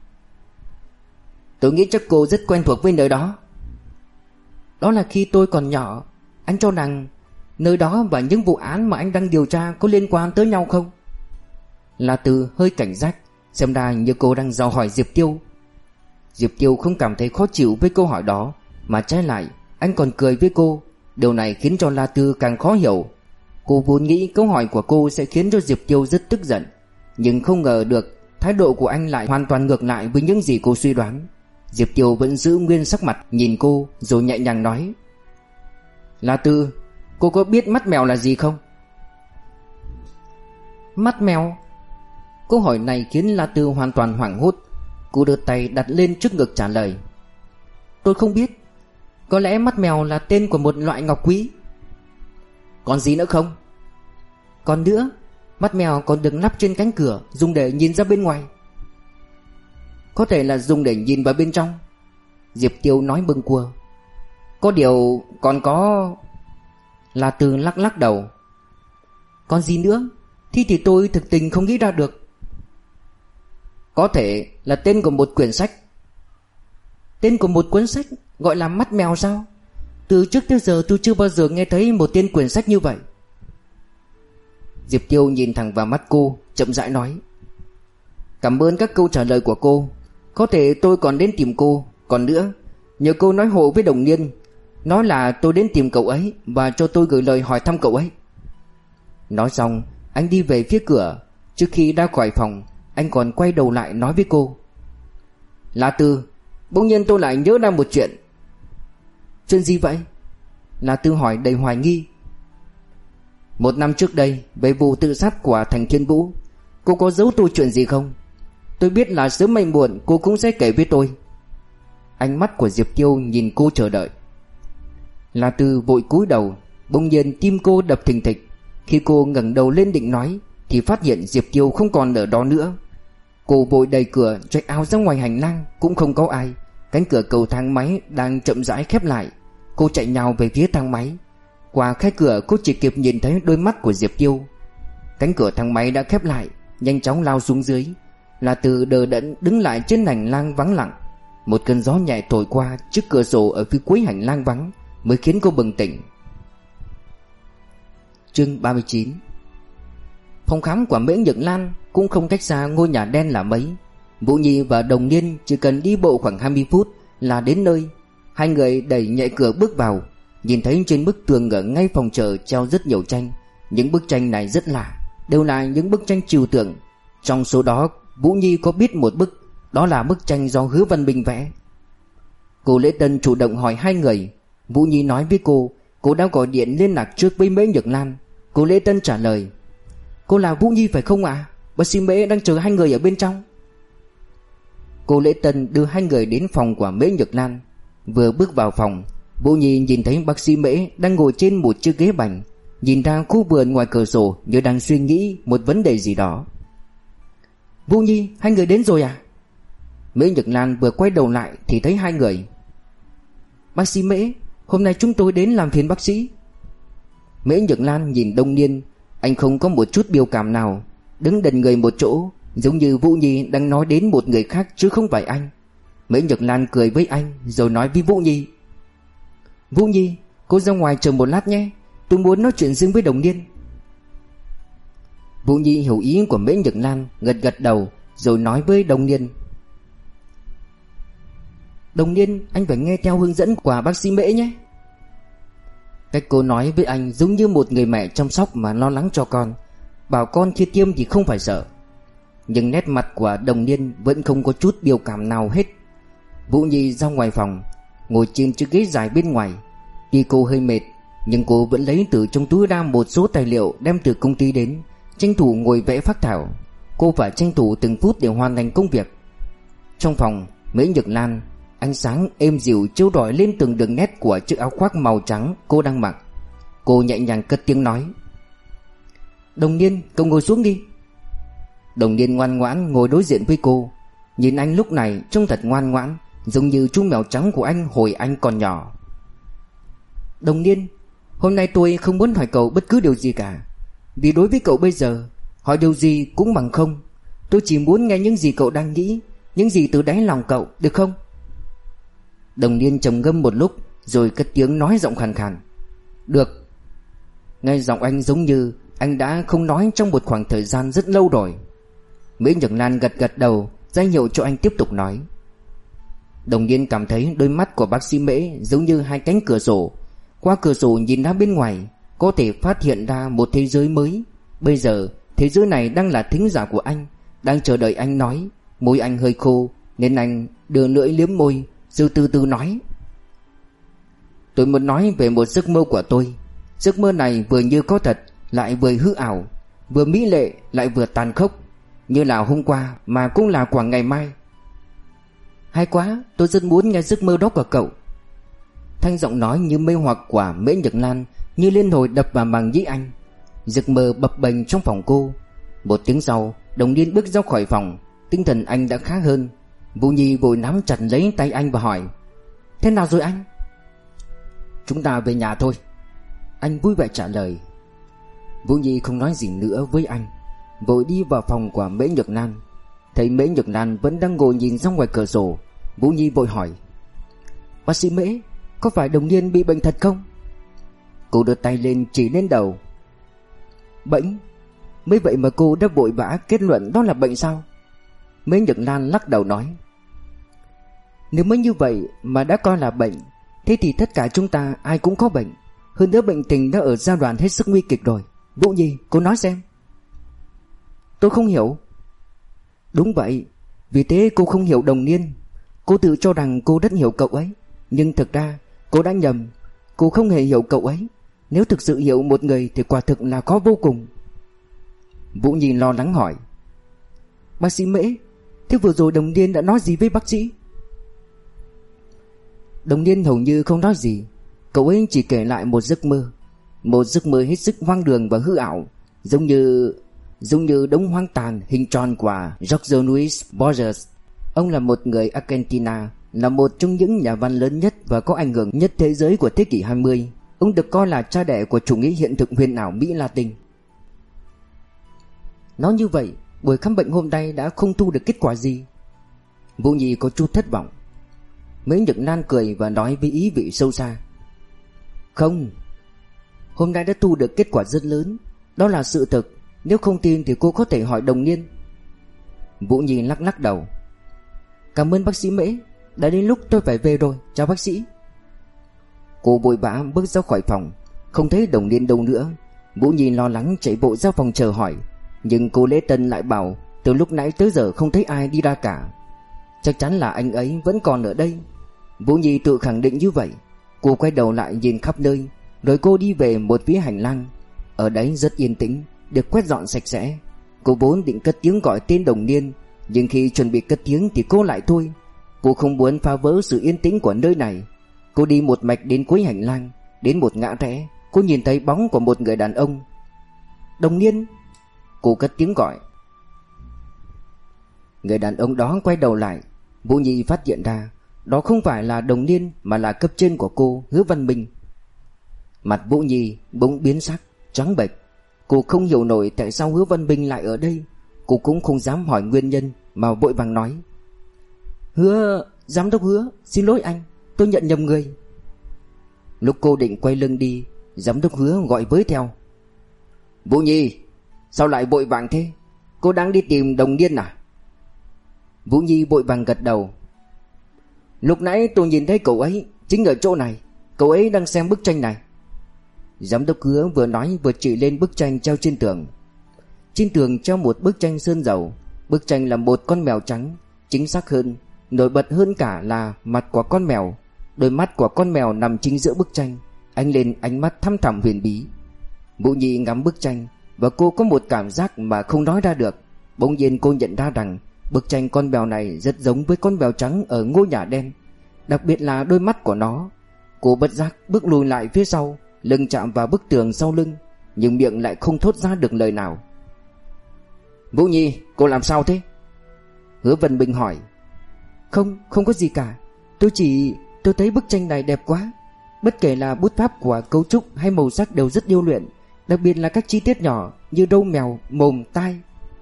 Tôi nghĩ chắc cô rất quen thuộc với nơi đó. Đó là khi tôi còn nhỏ. Anh cho rằng nơi đó và những vụ án mà anh đang điều tra có liên quan tới nhau không? La Tư hơi cảnh giác, xem ra như cô đang dò hỏi Diệp Tiêu. Diệp Tiêu không cảm thấy khó chịu với câu hỏi đó, mà trái lại anh còn cười với cô. Điều này khiến cho La Tư càng khó hiểu. Cô vốn nghĩ câu hỏi của cô sẽ khiến cho Diệp Tiêu rất tức giận, nhưng không ngờ được thái độ của anh lại hoàn toàn ngược lại với những gì cô suy đoán. Diệp Tiêu vẫn giữ nguyên sắc mặt nhìn cô, rồi nhẹ nhàng nói: La Tư, cô có biết mắt mèo là gì không? Mắt mèo? Câu hỏi này khiến La Tư hoàn toàn hoảng hốt. Cô đưa tay đặt lên trước ngực trả lời: Tôi không biết. Có lẽ mắt mèo là tên của một loại ngọc quý. Còn gì nữa không? Còn nữa, mắt mèo còn được lắp trên cánh cửa, dùng để nhìn ra bên ngoài. Có thể là dùng để nhìn vào bên trong, Diệp Tiêu nói bâng quơ. Có điều còn có... La Tư lắc lắc đầu. Còn gì nữa? Thì thì tôi thực tình không nghĩ ra được. Có thể là tên của một quyển sách. Tên của một cuốn sách gọi là mắt mèo sao? Từ trước tới giờ tôi chưa bao giờ nghe thấy một tên quyển sách như vậy. Diệp Tiêu nhìn thẳng vào mắt cô, chậm rãi nói: Cảm ơn các câu trả lời của cô. Có thể tôi còn đến tìm cô. Còn nữa, nhờ cô nói hộ với Đồng Niên, nói là tôi đến tìm cậu ấy và cho tôi gửi lời hỏi thăm cậu ấy. Nói xong, anh đi về phía cửa. Trước khi ra khỏi phòng, anh còn quay đầu lại nói với cô: La Tư, bỗng nhiên tôi lại nhớ ra một chuyện. Chuyện gì vậy? La Tư hỏi đầy hoài nghi. Một năm trước đây, về vụ tự sát của Thành Thiên Vũ, cô có giấu tôi chuyện gì không? Tôi biết là sớm hay muộn cô cũng sẽ kể với tôi. Ánh mắt của Diệp Tiêu nhìn cô chờ đợi. La Tư vội cúi đầu. Bỗng nhiên tim cô đập thình thịch. Khi cô ngẩng đầu lên định nói thì phát hiện Diệp Tiêu không còn ở đó nữa. Cô vội đẩy cửa chạy áo ra ngoài hành lang. Cũng không có ai. Cánh cửa cầu thang máy đang chậm rãi khép lại. Cô chạy nhào về phía thang máy. Qua khe cửa cô chỉ kịp nhìn thấy đôi mắt của Diệp Tiêu. Cánh cửa thang máy đã khép lại. Nhanh chóng lao xuống dưới. La Tư đờ đẫn đứng lại trên hành lang vắng lặng. Một cơn gió nhẹ thổi qua trước cửa sổ ở phía cuối hành lang vắng mới khiến cô bừng tỉnh. Chương ba mươi chín. Phòng khám của Mễ Nhược Lan cũng không cách xa ngôi nhà đen là mấy. Vũ Nhi và Đồng Niên chỉ cần đi bộ khoảng hai mươi phút là đến nơi. Hai người đẩy nhẹ cửa bước vào. Nhìn thấy trên bức tường ở ngay phòng chờ treo rất nhiều tranh. Những bức tranh này rất lạ, đều là những bức tranh trừu tượng. Trong số đó Vũ Nhi có biết một bức, đó là bức tranh do Hứa Văn Bình vẽ. Cô Lễ Tân chủ động hỏi hai người. Vũ Nhi nói với cô, cô đã gọi điện liên lạc trước với Mễ Nhược Lan. Cô Lễ Tân trả lời: Cô là Vũ Nhi phải không ạ? À? Bác sĩ Mễ đang chờ hai người ở bên trong. Cô Lễ Tân đưa hai người đến phòng của Mễ Nhược Lan. Vừa bước vào phòng, Vũ Nhi nhìn thấy bác sĩ Mễ đang ngồi trên một chiếc ghế bành, nhìn ra khu vườn ngoài cửa sổ như đang suy nghĩ một vấn đề gì đó. Vũ Nhi, hai người đến rồi à? Mễ Nhược Lan vừa quay đầu lại thì thấy hai người. Bác sĩ Mễ, hôm nay chúng tôi đến làm phiền bác sĩ. Mễ Nhược Lan nhìn Đông Niên. Anh không có một chút biểu cảm nào, đứng đần người một chỗ, giống như Vũ Nhi đang nói đến một người khác chứ không phải anh. Mễ Nhược Lan cười với anh rồi nói với Vũ Nhi: Vũ Nhi, cô ra ngoài chờ một lát nhé, tôi muốn nói chuyện riêng với Đồng Niên. Vũ Nhi hiểu ý của Mễ Nhược Lan, gật gật đầu rồi nói với Đồng Niên: Đồng Niên, anh phải nghe theo hướng dẫn của bác sĩ Mễ nhé. Cách cô nói với anh giống như một người mẹ chăm sóc mà lo lắng cho con, bảo con khi tiêm thì không phải sợ. Nhưng nét mặt của Đồng Niên vẫn không có chút biểu cảm nào hết. Vũ Nhi ra ngoài phòng, ngồi trên chiếc ghế dài bên ngoài. Tuy cô hơi mệt, nhưng cô vẫn lấy từ trong túi ra một số tài liệu đem từ công ty đến, tranh thủ ngồi vẽ phác thảo. Cô phải tranh thủ từng phút để hoàn thành công việc. Trong phòng Mễ Nhược Lan, ánh sáng êm dịu chiếu rọi lên từng đường nét của chiếc áo khoác màu trắng cô đang mặc. Cô nhẹ nhàng cất tiếng nói: Đồng Niên, cậu ngồi xuống đi. Đồng Niên ngoan ngoãn ngồi đối diện với cô. Nhìn anh lúc này trông thật ngoan ngoãn, giống như chú mèo trắng của anh hồi anh còn nhỏ. Đồng Niên, hôm nay tôi không muốn hỏi cậu bất cứ điều gì cả, vì đối với cậu bây giờ, hỏi điều gì cũng bằng không. Tôi chỉ muốn nghe những gì cậu đang nghĩ, những gì từ đáy lòng cậu, được không? Đồng Niên trầm ngâm một lúc rồi cất tiếng nói giọng khàn khàn: Được. Nghe giọng anh giống như anh đã không nói trong một khoảng thời gian rất lâu rồi. Mễ Nhược Lan gật gật đầu, ra hiệu cho anh tiếp tục nói. Đồng Niên cảm thấy đôi mắt của bác sĩ Mễ giống như hai cánh cửa sổ. Qua cửa sổ nhìn ra bên ngoài, có thể phát hiện ra một thế giới mới. Bây giờ thế giới này đang là thính giả của anh, Đang chờ đợi anh nói, môi anh hơi khô nên anh đưa lưỡi liếm môi, rồi từ từ nói: Tôi muốn nói về một giấc mơ của tôi. Giấc mơ này vừa như có thật, lại vừa hư ảo, vừa mỹ lệ lại vừa tàn khốc, như là hôm qua mà cũng là của ngày mai. Hay quá, tôi rất muốn nghe giấc mơ đó của cậu. Thanh giọng nói như mê hoặc của Mễ Nhược Lan như liên hồi đập vào màng nhĩ anh. Giấc mơ bập bềnh trong phòng cô. Một tiếng sau, Đồng Niên bước ra khỏi phòng. Tinh thần anh đã khá hơn. Vũ Nhi vội nắm chặt lấy tay anh và hỏi: Thế nào rồi anh? Chúng ta về nhà thôi, anh vui vẻ trả lời. Vũ Nhi không nói gì nữa với anh, vội đi vào phòng của Mễ Nhược Lan. Thấy Mễ Nhược Lan vẫn đang ngồi nhìn ra ngoài cửa sổ, Vũ Nhi vội hỏi: Bác sĩ Mễ, có phải Đồng Niên bị bệnh thật không? Cô đưa tay lên chỉ lên đầu. Bệnh? Mới vậy mà cô đã vội vã kết luận đó là bệnh sao? Mễ Nhược Lan lắc đầu nói: Nếu mới như vậy mà đã coi là bệnh, thế thì tất cả chúng ta ai cũng có bệnh. Hơn nữa bệnh tình đã ở giai đoạn hết sức nguy kịch rồi. Vũ Nhi, cô nói xem. Tôi không hiểu. Đúng vậy, vì thế cô không hiểu Đồng Niên. Cô tự cho rằng cô rất hiểu cậu ấy, nhưng thực ra cô đã nhầm. Cô không hề hiểu cậu ấy. Nếu thực sự hiểu một người thì quả thực là khó vô cùng. Vũ Nhi lo lắng hỏi: Bác sĩ Mễ, thế vừa rồi Đồng Niên đã nói gì với bác sĩ? Đồng Niên hầu như không nói gì. Cậu ấy chỉ kể lại một giấc mơ. Một giấc mơ hết sức hoang đường và hư ảo, Giống như Giống như đống hoang tàn hình tròn của Jorge Luis Borges. Ông là một người Argentina, là một trong những nhà văn lớn nhất và có ảnh hưởng nhất thế giới của thế kỷ hai mươi. Ông được coi là cha đẻ của chủ nghĩa hiện thực huyền ảo Mỹ Latin. Nói như vậy, buổi khám bệnh hôm nay đã không thu được kết quả gì. Vũ Nhi có chút thất vọng. Mễ Nhược Lan cười và nói với ý vị sâu xa: Không, hôm nay đã thu được kết quả rất lớn. Đó là sự thực. Nếu không tin thì cô có thể hỏi Đồng Niên. Vũ Nhi lắc lắc đầu. Cảm ơn bác sĩ Mễ, đã đến lúc tôi phải về rồi. Chào bác sĩ. Cô vội vã bước ra khỏi phòng, không thấy Đồng Niên đâu nữa. Vũ Nhi lo lắng chạy bộ ra phòng chờ hỏi, nhưng cô Lễ Tân lại bảo từ lúc nãy tới giờ không thấy ai đi ra cả. Chắc chắn là anh ấy vẫn còn ở đây. Vũ Nhi tự khẳng định như vậy. Cô quay đầu lại nhìn khắp nơi, rồi cô đi về một phía hành lang. Ở đấy rất yên tĩnh, được quét dọn sạch sẽ. Cô vốn định cất tiếng gọi tên Đồng Niên, nhưng khi chuẩn bị cất tiếng thì cô lại thôi. Cô không muốn phá vỡ sự yên tĩnh của nơi này. Cô đi một mạch đến cuối hành lang. Đến một ngã rẽ, cô nhìn thấy bóng của một người đàn ông. Đồng Niên! Cô cất tiếng gọi. Người đàn ông đó quay đầu lại. Vũ Nhi phát hiện ra đó không phải là Đồng Niên mà là cấp trên của cô, Hứa Văn Minh. Mặt Vũ Nhi bỗng biến sắc, trắng bệch. Cô không hiểu nổi tại sao Hứa Văn Minh lại ở đây. Cô cũng không dám hỏi nguyên nhân mà vội vàng nói: Hứa, giám đốc Hứa, xin lỗi anh, tôi nhận nhầm người. Lúc cô định quay lưng đi, giám đốc Hứa gọi với theo: Vũ Nhi, sao lại vội vàng thế? Cô đang đi tìm Đồng Niên à? Vũ Nhi vội vàng gật đầu. Lúc nãy tôi nhìn thấy cậu ấy chính ở chỗ này. Cậu ấy đang xem bức tranh này. Giám đốc Hứa vừa nói vừa chỉ lên bức tranh treo trên tường. Trên tường treo một bức tranh sơn dầu. Bức tranh là một con mèo trắng. Chính xác hơn, nổi bật hơn cả là mặt của con mèo. Đôi mắt của con mèo nằm chính giữa bức tranh, ánh lên ánh mắt thăm thẳm huyền bí. Vũ Nhi ngắm bức tranh và cô có một cảm giác mà không nói ra được. Bỗng nhiên cô nhận ra rằng bức tranh con mèo này rất giống với con mèo trắng ở ngôi nhà đen, đặc biệt là đôi mắt của nó. Cô bất giác bước lùi lại phía sau, lưng chạm vào bức tường sau lưng, nhưng miệng lại không thốt ra được lời nào. Vũ Nhi, cô làm sao thế? Hứa Văn Minh hỏi. Không, không có gì cả. Tôi chỉ... tôi thấy bức tranh này đẹp quá. Bất kể là bút pháp của cấu trúc hay màu sắc đều rất điêu luyện, đặc biệt là các chi tiết nhỏ như râu mèo, mồm, tai.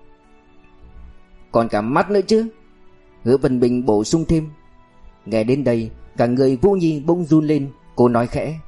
Còn cả mắt nữa chứ, Hứa Văn Minh bổ sung thêm. Nghe đến đây, cả người Vũ Nhi bỗng run lên. Cô nói khẽ: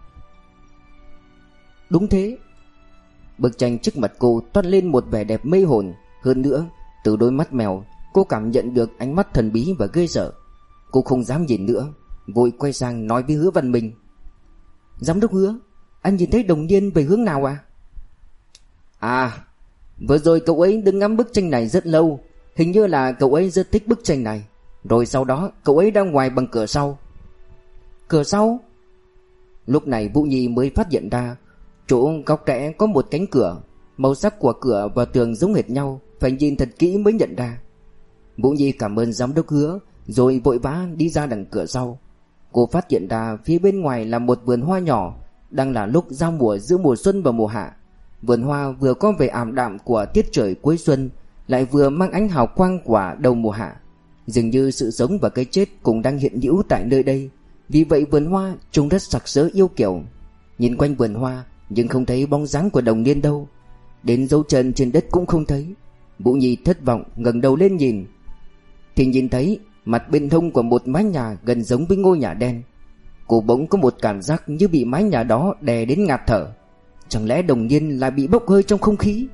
Đúng thế. Bức tranh trước mặt cô toát lên một vẻ đẹp mê hồn. Hơn nữa, từ đôi mắt mèo, cô cảm nhận được ánh mắt thần bí và ghê sợ. Cô không dám nhìn nữa, vội quay sang nói với Hứa Văn Minh: Giám đốc Hứa, anh nhìn thấy Đồng Niên về hướng nào à? À, vừa rồi cậu ấy đứng ngắm bức tranh này rất lâu. Hình như là cậu ấy rất thích bức tranh này. Rồi sau đó cậu ấy ra ngoài bằng cửa sau. Cửa sau? Lúc này Vũ Nhi mới phát hiện ra chỗ góc rẽ có một cánh cửa. Màu sắc của cửa và tường giống hệt nhau, phải nhìn thật kỹ mới nhận ra. Vũ Nhi cảm ơn giám đốc Hứa, rồi vội vã đi ra đằng cửa sau. Cô phát hiện ra phía bên ngoài là một vườn hoa nhỏ, đang là lúc giao mùa giữa mùa xuân và mùa hạ. Vườn hoa vừa có vẻ ảm đạm của tiết trời cuối xuân, lại vừa mang ánh hào quang của đầu mùa hạ. Dường như sự sống và cái chết cũng đang hiện hữu tại nơi đây. Vì vậy vườn hoa trông rất sặc sỡ yêu kiều. Nhìn quanh vườn hoa nhưng không thấy bóng dáng của Đồng Niên đâu, đến dấu chân trên đất cũng không thấy. Vũ Nhi thất vọng ngẩng đầu lên nhìn, thì nhìn thấy mặt bên hông của một mái nhà gần giống với ngôi nhà đen. Cô bỗng có một cảm giác như bị mái nhà đó đè đến ngạt thở. Chẳng lẽ Đồng Niên lại bị bốc hơi trong không khí?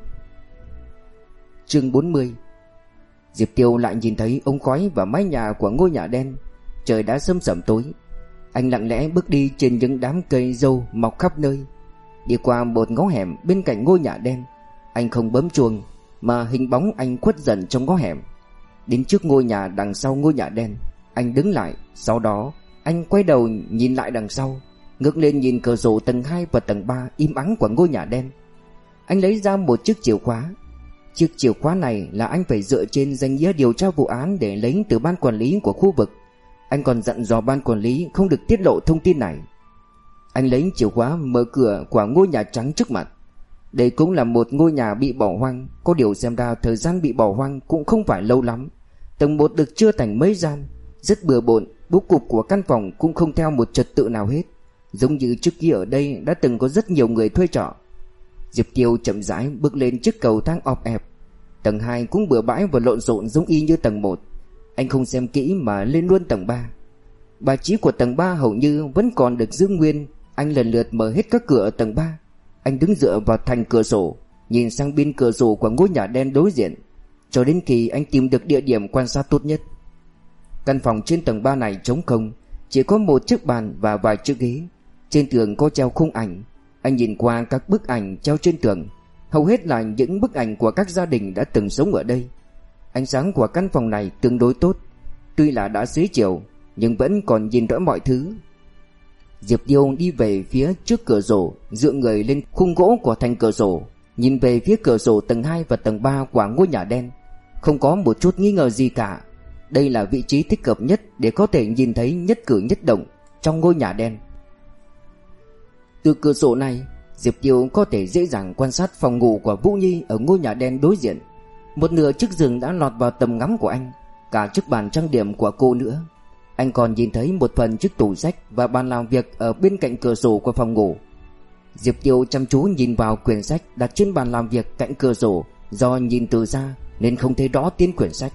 Chương bốn mươi. Diệp Tiêu lại nhìn thấy ống khói và mái nhà của ngôi nhà đen. Trời đã sâm sẩm tối. Anh lặng lẽ bước đi trên những đám cây dâu mọc khắp nơi. Đi qua một ngõ hẻm bên cạnh ngôi nhà đen. Anh không bấm chuông, mà hình bóng anh khuất dần trong ngõ hẻm. Đến trước ngôi nhà đằng sau ngôi nhà đen, anh đứng lại. Sau đó anh quay đầu nhìn lại đằng sau, ngước lên nhìn cửa sổ tầng hai và tầng ba im ắng của ngôi nhà đen. Anh lấy ra một chiếc chìa khóa. Chiếc chìa khóa này là anh phải dựa trên danh nghĩa điều tra vụ án để lấy từ ban quản lý của khu vực. Anh còn dặn dò ban quản lý không được tiết lộ thông tin này. Anh lấy chìa khóa mở cửa của ngôi nhà trắng trước mặt. Đây cũng là một ngôi nhà bị bỏ hoang. Có điều xem ra thời gian bị bỏ hoang cũng không phải lâu lắm. Tầng một được chia thành mấy gian, rất bừa bộn. Bố cục của căn phòng cũng không theo một trật tự nào hết, giống như trước kia ở đây đã từng có rất nhiều người thuê trọ. Diệp Tiêu chậm rãi bước lên chiếc cầu thang ọp ẹp. Tầng hai cũng bừa bãi và lộn xộn giống y như tầng một. Anh không xem kỹ mà lên luôn tầng ba. Bài trí của tầng ba hầu như vẫn còn được giữ nguyên. Anh lần lượt mở hết các cửa ở tầng ba. Anh đứng dựa vào thành cửa sổ, nhìn sang bên cửa sổ của ngôi nhà đen đối diện, cho đến khi anh tìm được địa điểm quan sát tốt nhất. Căn phòng trên tầng ba này trống không, chỉ có một chiếc bàn và vài chiếc ghế. Trên tường có treo khung ảnh. Anh nhìn qua các bức ảnh treo trên tường, hầu hết là những bức ảnh của các gia đình đã từng sống ở đây. Ánh sáng của căn phòng này tương đối tốt, tuy là đã xế chiều nhưng vẫn còn nhìn rõ mọi thứ. Diệp Tiêu đi về phía trước cửa sổ, dựa người lên khung gỗ của thành cửa sổ, nhìn về phía cửa sổ tầng hai và tầng ba của ngôi nhà đen. Không có một chút nghi ngờ gì cả. Đây là vị trí thích hợp nhất để có thể nhìn thấy nhất cử nhất động trong ngôi nhà đen. Từ cửa sổ này, Diệp Tiêu có thể dễ dàng quan sát phòng ngủ của Vũ Nhi ở ngôi nhà đen đối diện. Một nửa chiếc giường đã lọt vào tầm ngắm của anh, cả chiếc bàn trang điểm của cô nữa. Anh còn nhìn thấy một phần chiếc tủ sách và bàn làm việc ở bên cạnh cửa sổ của phòng ngủ. Diệp Tiêu chăm chú nhìn vào quyển sách đặt trên bàn làm việc cạnh cửa sổ. Do nhìn từ xa nên không thấy rõ tên quyển sách.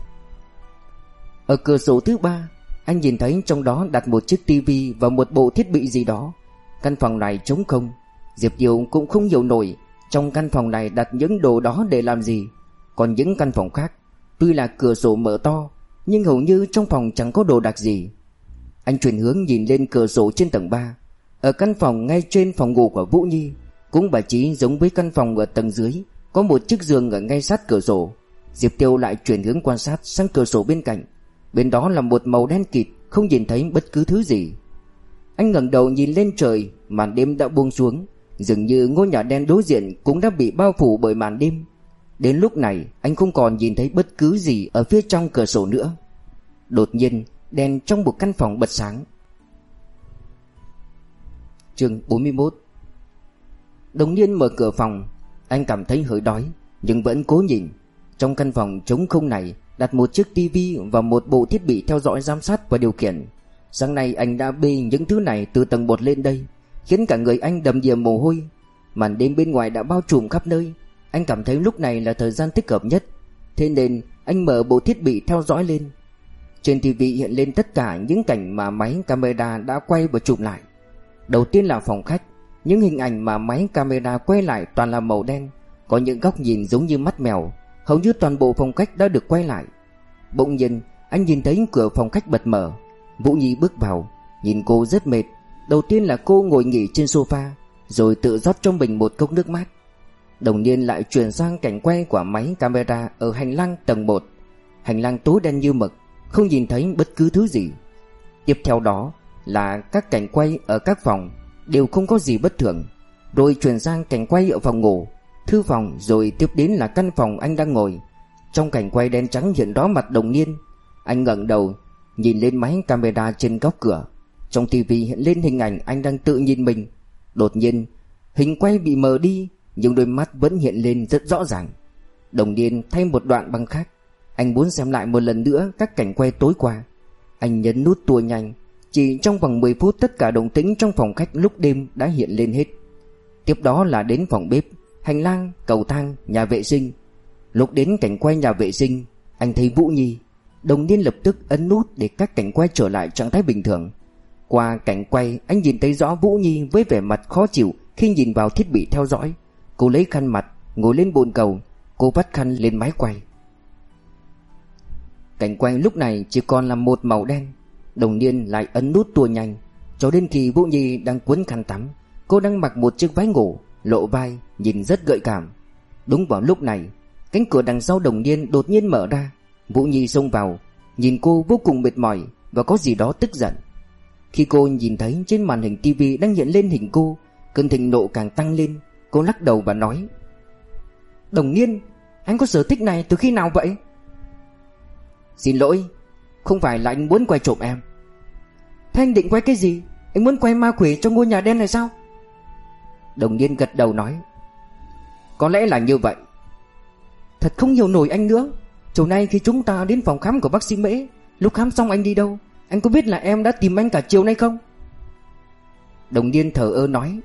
Ở cửa sổ thứ ba, anh nhìn thấy trong đó đặt một chiếc tivi và một bộ thiết bị gì đó. Căn phòng này trống không. Diệp Tiêu cũng không hiểu nổi trong căn phòng này đặt những đồ đó để làm gì. Còn những căn phòng khác, tuy là cửa sổ mở to, nhưng hầu như trong phòng chẳng có đồ đạc gì. Anh chuyển hướng nhìn lên cửa sổ trên tầng ba. Ở căn phòng ngay trên phòng ngủ của Vũ Nhi, cũng bài trí giống với căn phòng ở tầng dưới, có một chiếc giường ở ngay sát cửa sổ. Diệp Tiêu lại chuyển hướng quan sát sang cửa sổ bên cạnh. Bên đó là một màu đen kịt, không nhìn thấy bất cứ thứ gì. Anh ngẩng đầu nhìn lên trời, màn đêm đã buông xuống, dường như ngôi nhà đen đối diện cũng đã bị bao phủ bởi màn đêm. Đến lúc này, anh không còn nhìn thấy bất cứ gì ở phía trong cửa sổ nữa. Đột nhiên, đèn trong một căn phòng bật sáng. Chương bốn mươi mốt. Đồng Niên mở cửa phòng. Anh cảm thấy hơi đói, nhưng vẫn cố nhìn. Trong căn phòng trống không này đặt một chiếc tivi và một bộ thiết bị theo dõi giám sát và điều khiển. Sáng nay anh đã bê những thứ này từ tầng một lên đây, khiến cả người anh đầm đìa mồ hôi. Màn đêm bên ngoài đã bao trùm khắp nơi. Anh cảm thấy lúc này là thời gian thích hợp nhất, thế nên anh mở bộ thiết bị theo dõi lên. Trên tivi hiện lên tất cả những cảnh mà máy camera đã quay và chụp lại. Đầu tiên là phòng khách. Những hình ảnh mà máy camera quay lại toàn là màu đen, có những góc nhìn giống như mắt mèo. Hầu như toàn bộ phòng khách đã được quay lại. Bỗng nhiên anh nhìn thấy cửa phòng khách bật mở. Vũ Nhi bước vào. Nhìn cô rất mệt. Đầu tiên là cô ngồi nghỉ trên sofa, rồi tự rót cho mình một cốc nước mát. Đồng Niên lại chuyển sang cảnh quay của máy camera ở hành lang tầng một. Hành lang tối đen như mực, không nhìn thấy bất cứ thứ gì. Tiếp theo đó là các cảnh quay ở các phòng đều không có gì bất thường. Rồi chuyển sang cảnh quay ở phòng ngủ, thư phòng, rồi tiếp đến là căn phòng anh đang ngồi. Trong cảnh quay đen trắng hiện rõ mặt Đồng Niên. Anh ngẩng đầu nhìn lên máy camera trên góc cửa. Trong tivi hiện lên hình ảnh anh đang tự nhìn mình. Đột nhiên hình quay bị mờ đi, nhưng đôi mắt vẫn hiện lên rất rõ ràng. Đồng Niên thay một đoạn băng khác. Anh muốn xem lại một lần nữa các cảnh quay tối qua. Anh nhấn nút tua nhanh. Chỉ trong vòng mười phút tất cả động tĩnh trong phòng khách lúc đêm đã hiện lên hết. Tiếp đó là đến phòng bếp, hành lang, cầu thang, nhà vệ sinh. Lúc đến cảnh quay nhà vệ sinh, anh thấy Vũ Nhi. Đồng Niên lập tức ấn nút để các cảnh quay trở lại trạng thái bình thường. Qua cảnh quay, anh nhìn thấy rõ Vũ Nhi với vẻ mặt khó chịu khi nhìn vào thiết bị theo dõi. Cô lấy khăn mặt, ngồi lên bồn cầu. Cô vắt khăn lên máy quay. Cảnh quay lúc này chỉ còn là một màu đen. Đồng Niên lại ấn nút tua nhanh, cho đến khi Vũ Nhi đang cuốn khăn tắm. Cô đang mặc một chiếc váy ngủ, lộ vai, nhìn rất gợi cảm. Đúng vào lúc này, cánh cửa đằng sau Đồng Niên đột nhiên mở ra. Vũ Nhi xông vào, nhìn cô vô cùng mệt mỏi và có gì đó tức giận. Khi cô nhìn thấy trên màn hình tivi đang hiện lên hình cô, cơn thịnh nộ càng tăng lên. Cô lắc đầu và nói: Đồng Niên, anh có sở thích này từ khi nào vậy? Xin lỗi, không phải là anh muốn quay trộm em. Thế anh định quay cái gì? Anh muốn quay ma quỷ trong ngôi nhà đen này sao? Đồng Niên gật đầu nói: Có lẽ là như vậy. Thật không hiểu nổi anh nữa. Chiều nay khi chúng ta đến phòng khám của bác sĩ Mễ, lúc khám xong anh đi đâu? Anh có biết là em đã tìm anh cả chiều nay không? Đồng Niên thờ ơ nói: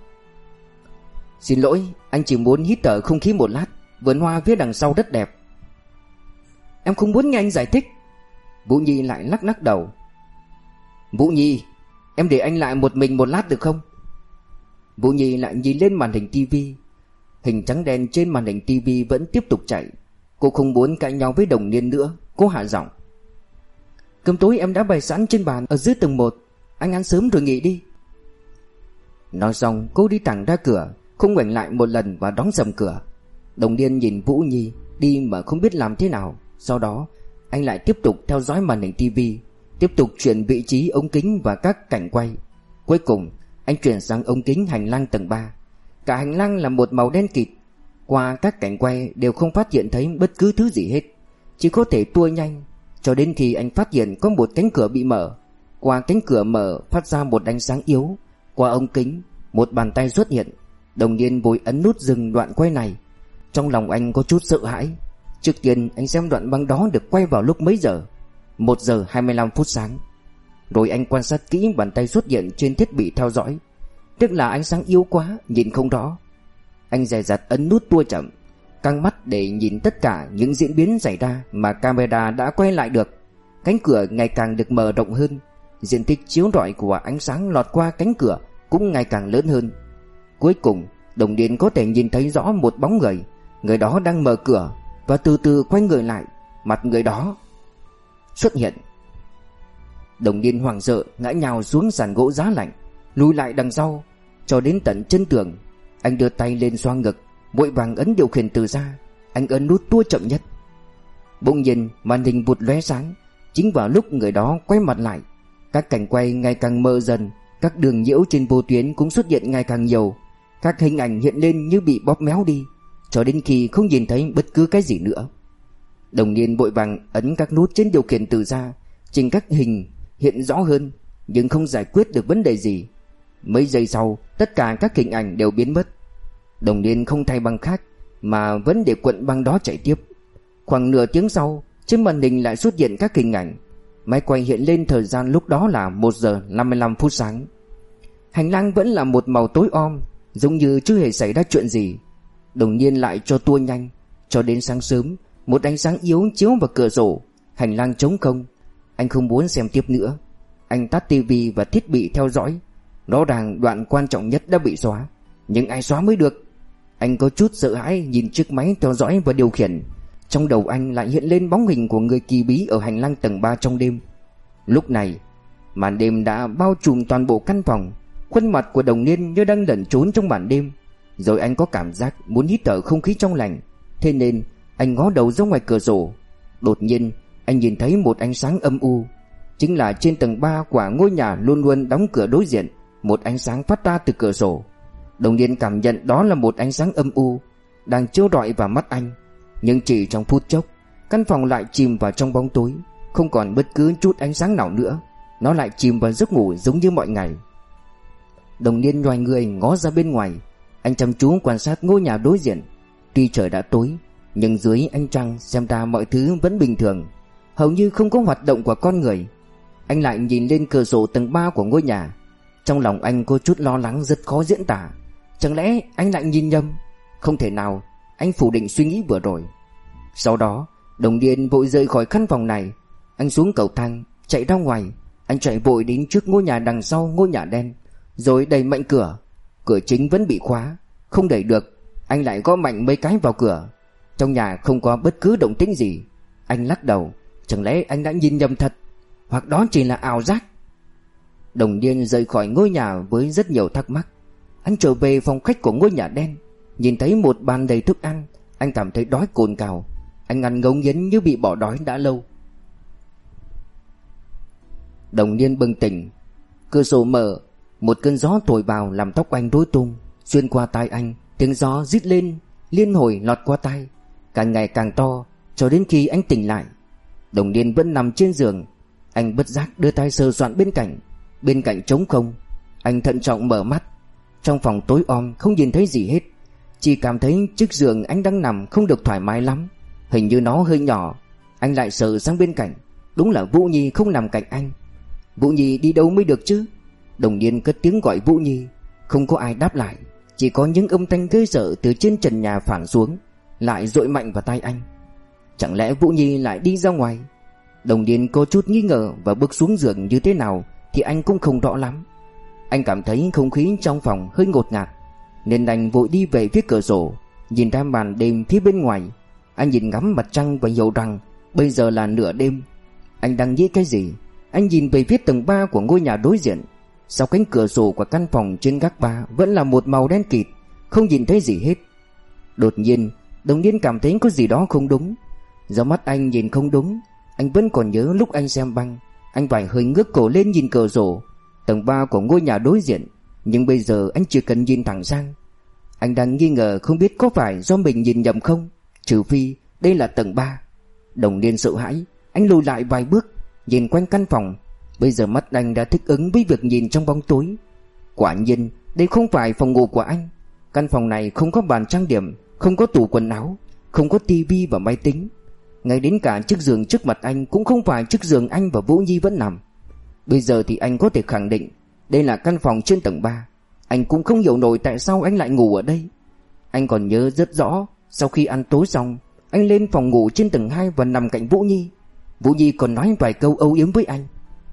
Xin lỗi, anh chỉ muốn hít thở không khí một lát. Vườn hoa phía đằng sau rất đẹp. Em không muốn nghe anh giải thích. Vũ Nhi lại lắc lắc đầu. Vũ Nhi, em để anh lại một mình một lát được không? Vũ Nhi lại nhìn lên màn hình tivi. Hình trắng đen trên màn hình tivi vẫn tiếp tục chạy. Cô không muốn cãi nhau với Đồng Niên nữa. Cô hạ giọng: Cơm tối em đã bày sẵn trên bàn ở dưới tầng một. Anh ăn sớm rồi nghỉ đi. Nói xong cô đi thẳng ra cửa, không ngoảnh lại một lần và đóng sầm cửa. Đồng Niên nhìn Vũ Nhi đi mà không biết làm thế nào. Sau đó anh lại tiếp tục theo dõi màn hình tivi, tiếp tục chuyển vị trí ống kính và các cảnh quay. Cuối cùng anh chuyển sang ống kính hành lang tầng ba. Cả hành lang là một màu đen kịt. Qua các cảnh quay đều không phát hiện thấy bất cứ thứ gì hết. Chỉ có thể tua nhanh, cho đến khi anh phát hiện có một cánh cửa bị mở. Qua cánh cửa mở phát ra một ánh sáng yếu. Qua ống kính, một bàn tay xuất hiện. Đồng Niên vội ấn nút dừng đoạn quay này. Trong lòng anh có chút sợ hãi. Trước tiên anh xem đoạn băng đó được quay vào lúc mấy giờ. Một giờ hai mươi lăm phút sáng. Rồi anh quan sát kỹ bàn tay xuất hiện trên thiết bị theo dõi. Tức là ánh sáng yếu quá, nhìn không rõ. Anh dè dặt ấn nút tua chậm, căng mắt để nhìn tất cả những diễn biến xảy ra mà camera đã quay lại được. Cánh cửa ngày càng được mở rộng hơn. Diện tích chiếu rọi của ánh sáng lọt qua cánh cửa cũng ngày càng lớn hơn. Cuối cùng Đồng Niên có thể nhìn thấy rõ một bóng người. Người đó đang mở cửa và từ từ quay người lại. Mặt người đó xuất hiện. Đồng Niên hoảng sợ ngã nhào xuống sàn gỗ giá lạnh, lùi lại đằng sau cho đến tận chân tường. Anh đưa tay lên xoa ngực, vội vàng ấn điều khiển từ xa. Anh ấn nút tua chậm nhất. Bỗng nhiên màn hình vụt lóe sáng. Chính vào lúc người đó quay mặt lại, các cảnh quay ngày càng mờ dần. Các đường nhiễu trên vô tuyến cũng xuất hiện ngày càng nhiều. Các hình ảnh hiện lên như bị bóp méo đi, cho đến khi không nhìn thấy bất cứ cái gì nữa. Đồng Niên vội vàng ấn các nút trên điều khiển từ xa, chỉnh các hình hiện rõ hơn, nhưng không giải quyết được vấn đề gì. Mấy giây sau, tất cả các hình ảnh đều biến mất. Đồng Niên không thay băng khác, mà vẫn để cuộn băng đó chạy tiếp. Khoảng nửa tiếng sau, trên màn hình lại xuất hiện các hình ảnh. Máy quay hiện lên thời gian lúc đó là một giờ năm mươi lăm phút sáng. Hành lang vẫn là một màu tối om, giống như chưa hề xảy ra chuyện gì. Đồng Niên lại cho tua nhanh. Cho đến sáng sớm, một ánh sáng yếu chiếu vào cửa sổ. Hành lang trống không. Anh không muốn xem tiếp nữa. Anh tắt tivi và thiết bị theo dõi. Rõ ràng đoạn quan trọng nhất đã bị xóa, nhưng ai xóa mới được. Anh có chút sợ hãi nhìn chiếc máy theo dõi và điều khiển. Trong đầu anh lại hiện lên bóng hình của người kỳ bí ở hành lang tầng ba trong đêm. Lúc này màn đêm đã bao trùm toàn bộ căn phòng. Khuôn mặt của Đồng Niên như đang lẩn trốn trong màn đêm. Rồi anh có cảm giác muốn hít thở không khí trong lành. Thế nên anh ngó đầu ra ngoài cửa sổ. Đột nhiên Anh nhìn thấy một ánh sáng âm u, chính là trên tầng ba của ngôi nhà luôn luôn đóng cửa đối diện, một ánh sáng phát ra từ cửa sổ. Đồng Niên cảm nhận đó là một ánh sáng âm u đang chiếu rọi vào mắt anh. Nhưng chỉ trong phút chốc, căn phòng lại chìm vào trong bóng tối, không còn bất cứ chút ánh sáng nào nữa. Nó lại chìm vào giấc ngủ giống như mọi ngày. Đồng Niên nhoài người ngó ra bên ngoài. Anh chăm chú quan sát ngôi nhà đối diện. Tuy trời đã tối, nhưng dưới ánh trăng xem ra mọi thứ vẫn bình thường, hầu như không có hoạt động của con người. Anh lại nhìn lên cửa sổ tầng ba của ngôi nhà. Trong lòng anh có chút lo lắng rất khó diễn tả. Chẳng lẽ anh lại nhìn nhầm? Không thể nào, anh phủ định suy nghĩ vừa rồi. Sau đó, Đồng Niên vội rời khỏi căn phòng này. Anh xuống cầu thang, chạy ra ngoài. Anh chạy vội đến trước ngôi nhà đằng sau ngôi nhà đen, rồi đẩy mạnh cửa. Cửa chính vẫn bị khóa, không đẩy được. Anh lại gõ mạnh mấy cái vào cửa. Trong nhà không có bất cứ động tĩnh gì. Anh lắc đầu, chẳng lẽ anh đã nhìn nhầm thật, hoặc đó chỉ là ảo giác? Đồng Niên rời khỏi ngôi nhà với rất nhiều thắc mắc. Anh trở về phòng khách của ngôi nhà đen, nhìn thấy một bàn đầy thức ăn. Anh cảm thấy đói cồn cào. Anh ăn ngấu nghiến như bị bỏ đói đã lâu. Đồng Niên bừng tỉnh. Cửa sổ mở, một cơn gió thổi vào làm tóc anh rối tung. Xuyên qua tai anh, tiếng gió rít lên liên hồi lọt qua tai, càng ngày càng to, cho đến khi anh tỉnh lại. Đồng Niên vẫn nằm trên giường. Anh bất giác đưa tay sờ soạn bên cạnh. Bên cạnh trống không. Anh thận trọng mở mắt. Trong phòng tối om không nhìn thấy gì hết, chỉ cảm thấy chiếc giường anh đang nằm không được thoải mái lắm. Hình như nó hơi nhỏ. Anh lại sờ sang bên cạnh. Đúng là Vũ Nhi không nằm cạnh anh. Vũ Nhi đi đâu mới được chứ? Đồng Niên cất tiếng gọi Vũ Nhi. Không có ai đáp lại, chỉ có những âm thanh ghê sợ từ trên trần nhà phản xuống, lại dội mạnh vào tai anh. Chẳng lẽ Vũ Nhi lại đi ra ngoài? Đồng Niên có chút nghi ngờ và bước xuống giường như thế nào thì anh cũng không rõ lắm. Anh cảm thấy không khí trong phòng hơi ngột ngạt, nên anh vội đi về phía cửa sổ, nhìn ra màn đêm phía bên ngoài. Anh nhìn ngắm mặt trăng và hiểu rằng bây giờ là nửa đêm. Anh đang nghĩ cái gì? Anh nhìn về phía tầng ba của ngôi nhà đối diện. Sau cánh cửa sổ của căn phòng trên gác ba vẫn là một màu đen kịt, không nhìn thấy gì hết. Đột nhiên, Đồng Niên cảm thấy có gì đó không đúng. Do mắt anh nhìn không đúng. Anh vẫn còn nhớ lúc anh xem băng, anh phải hơi ngước cổ lên nhìn cửa sổ tầng ba của ngôi nhà đối diện. Nhưng bây giờ anh chỉ cần nhìn thẳng sang. Anh đang nghi ngờ không biết có phải do mình nhìn nhầm không, trừ phi đây là tầng ba. Đồng Niên sợ hãi. Anh lùi lại vài bước, nhìn quanh căn phòng. Bây giờ mắt anh đã thích ứng với việc nhìn trong bóng tối. Quả nhiên đây không phải phòng ngủ của anh. Căn phòng này không có bàn trang điểm, không có tủ quần áo, không có tivi và máy tính. Ngay đến cả chiếc giường trước mặt anh cũng không phải chiếc giường anh và Vũ Nhi vẫn nằm. Bây giờ thì anh có thể khẳng định đây là căn phòng trên tầng ba. Anh cũng không hiểu nổi tại sao anh lại ngủ ở đây. Anh còn nhớ rất rõ, sau khi ăn tối xong, anh lên phòng ngủ trên tầng hai và nằm cạnh Vũ Nhi. Vũ Nhi còn nói vài câu âu yếm với anh.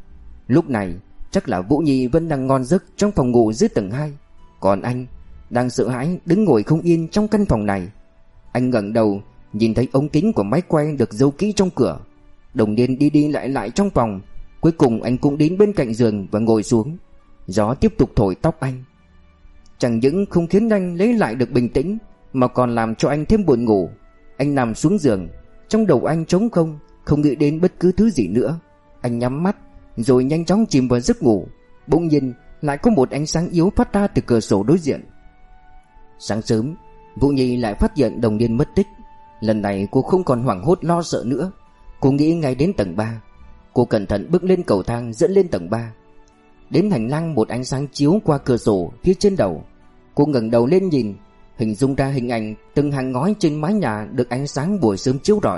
Lúc này chắc là Vũ Nhi vẫn đang ngon giấc trong phòng ngủ dưới tầng hai, còn anh đang sợ hãi đứng ngồi không yên trong căn phòng này. Anh ngẩng đầu nhìn thấy ống kính của máy quay được giấu kỹ trong cửa. Đồng Niên đi đi lại lại trong phòng. Cuối cùng anh cũng đến bên cạnh giường và ngồi xuống. Gió tiếp tục thổi tóc anh. Chẳng những không khiến anh lấy lại được bình tĩnh, mà còn làm cho anh thêm buồn ngủ. Anh nằm xuống giường, trong đầu anh trống không, không nghĩ đến bất cứ thứ gì nữa. Anh nhắm mắt rồi nhanh chóng chìm vào giấc ngủ. Bỗng nhiên lại có một ánh sáng yếu phát ra từ cửa sổ đối diện. Sáng sớm, Vũ Nhi lại phát hiện Đồng Niên mất tích. Lần này cô không còn hoảng hốt lo sợ nữa. Cô nghĩ ngay đến tầng ba. Cô cẩn thận bước lên cầu thang dẫn lên tầng ba. Đến hành lang, một ánh sáng chiếu qua cửa sổ phía trên đầu. Cô ngẩng đầu lên nhìn, hình dung ra hình ảnh từng hàng ngói trên mái nhà được ánh sáng buổi sớm chiếu rọi.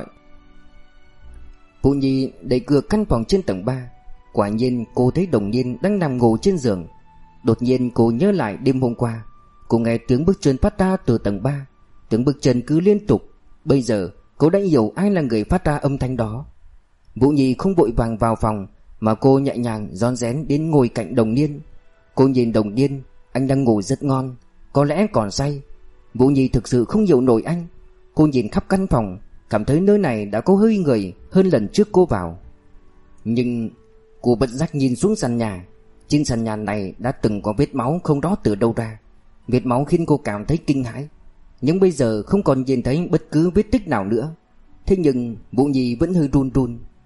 Vũ Nhi đẩy cửa căn phòng trên tầng ba. Quả nhiên cô thấy Đồng Niên đang nằm ngủ trên giường. Đột nhiên cô nhớ lại đêm hôm qua, cô nghe tiếng bước chân phát ra từ tầng ba. Tiếng bước chân cứ liên tục. Bây giờ cô đã hiểu ai là người phát ra âm thanh đó. Vũ Nhi không vội vàng vào phòng, mà cô nhẹ nhàng rón rén đến ngồi cạnh Đồng Niên. Cô nhìn Đồng Niên, anh đang ngủ rất ngon, có lẽ còn say. Vũ Nhi thực sự không hiểu nổi anh. Cô nhìn khắp căn phòng, cảm thấy nơi này đã có hơi người hơn lần trước cô vào. Nhưng cô bất giác nhìn xuống sàn nhà. Trên sàn nhà này đã từng có vết máu không rõ từ đâu ra. Vết máu khiến cô cảm thấy kinh hãi. Nhưng bây giờ không còn nhìn thấy bất cứ vết tích nào nữa. Thế nhưng Vũ Nhi vẫn hơi run run.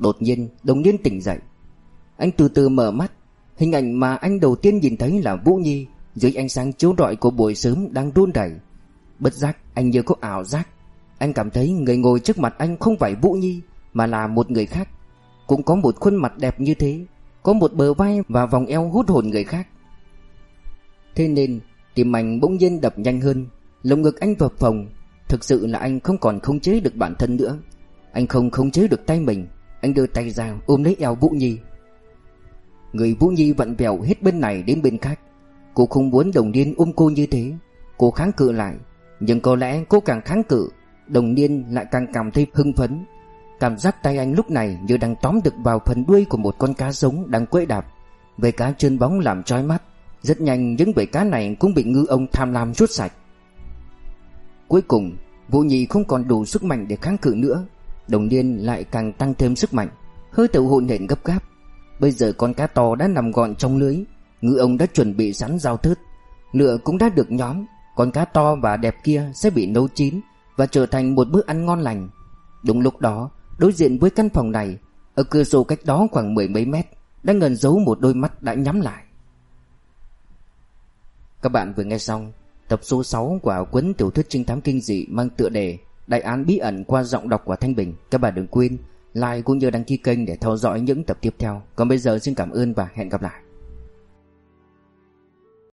Đột nhiên Đồng Niên tỉnh dậy. Anh từ từ mở mắt. Hình ảnh mà anh đầu tiên nhìn thấy là Vũ Nhi dưới ánh sáng chiếu rọi của buổi sớm đang run rẩy. Bất giác anh như có ảo giác. Anh cảm thấy người ngồi trước mặt anh không phải Vũ Nhi mà là một người khác, cũng có một khuôn mặt đẹp như thế, có một bờ vai và vòng eo hút hồn người khác. Thế nên tim anh bỗng nhiên đập nhanh hơn, lồng ngực anh phập phồng. Thực sự là anh không còn khống chế được bản thân nữa. Anh không khống chế được tay mình. Anh đưa tay ra ôm lấy eo Vũ Nhi. Người Vũ Nhi vặn vẹo hết bên này đến bên khác. Cô không muốn Đồng Niên ôm cô như thế. Cô kháng cự lại. Nhưng có lẽ cô càng kháng cự, Đồng Niên lại càng cảm thấy hưng phấn. Cảm giác tay anh lúc này như đang tóm được vào phần đuôi của một con cá sống đang quẫy đạp. Vảy cá trơn bóng làm chói mắt. Rất nhanh những vảy cá này cũng bị ngư ông tham lam rút sạch. Cuối cùng Vũ Nhi không còn đủ sức mạnh để kháng cự nữa. Đồng Niên lại càng tăng thêm sức mạnh, hơi thở hổn hển gấp gáp. Bây giờ con cá to đã nằm gọn trong lưới. Ngư ông đã chuẩn bị sẵn dao thớt. Lửa cũng đã được nhóm. Con cá to và đẹp kia sẽ bị nấu chín và trở thành một bữa ăn ngon lành. Đúng lúc đó, đối diện với căn phòng này, ở cửa sổ cách đó khoảng mười mấy mét, đang ngẩn giấu một đôi mắt đã nhắm lại. Các bạn vừa nghe xong tập số sáu của cuốn tiểu thuyết trinh thám kinh dị mang tựa đề Đại án bí ẩn qua giọng đọc của Thanh Bình. Các bạn đừng quên like cũng như đăng ký kênh để theo dõi những tập tiếp theo. Còn bây giờ xin cảm ơn và hẹn gặp lại.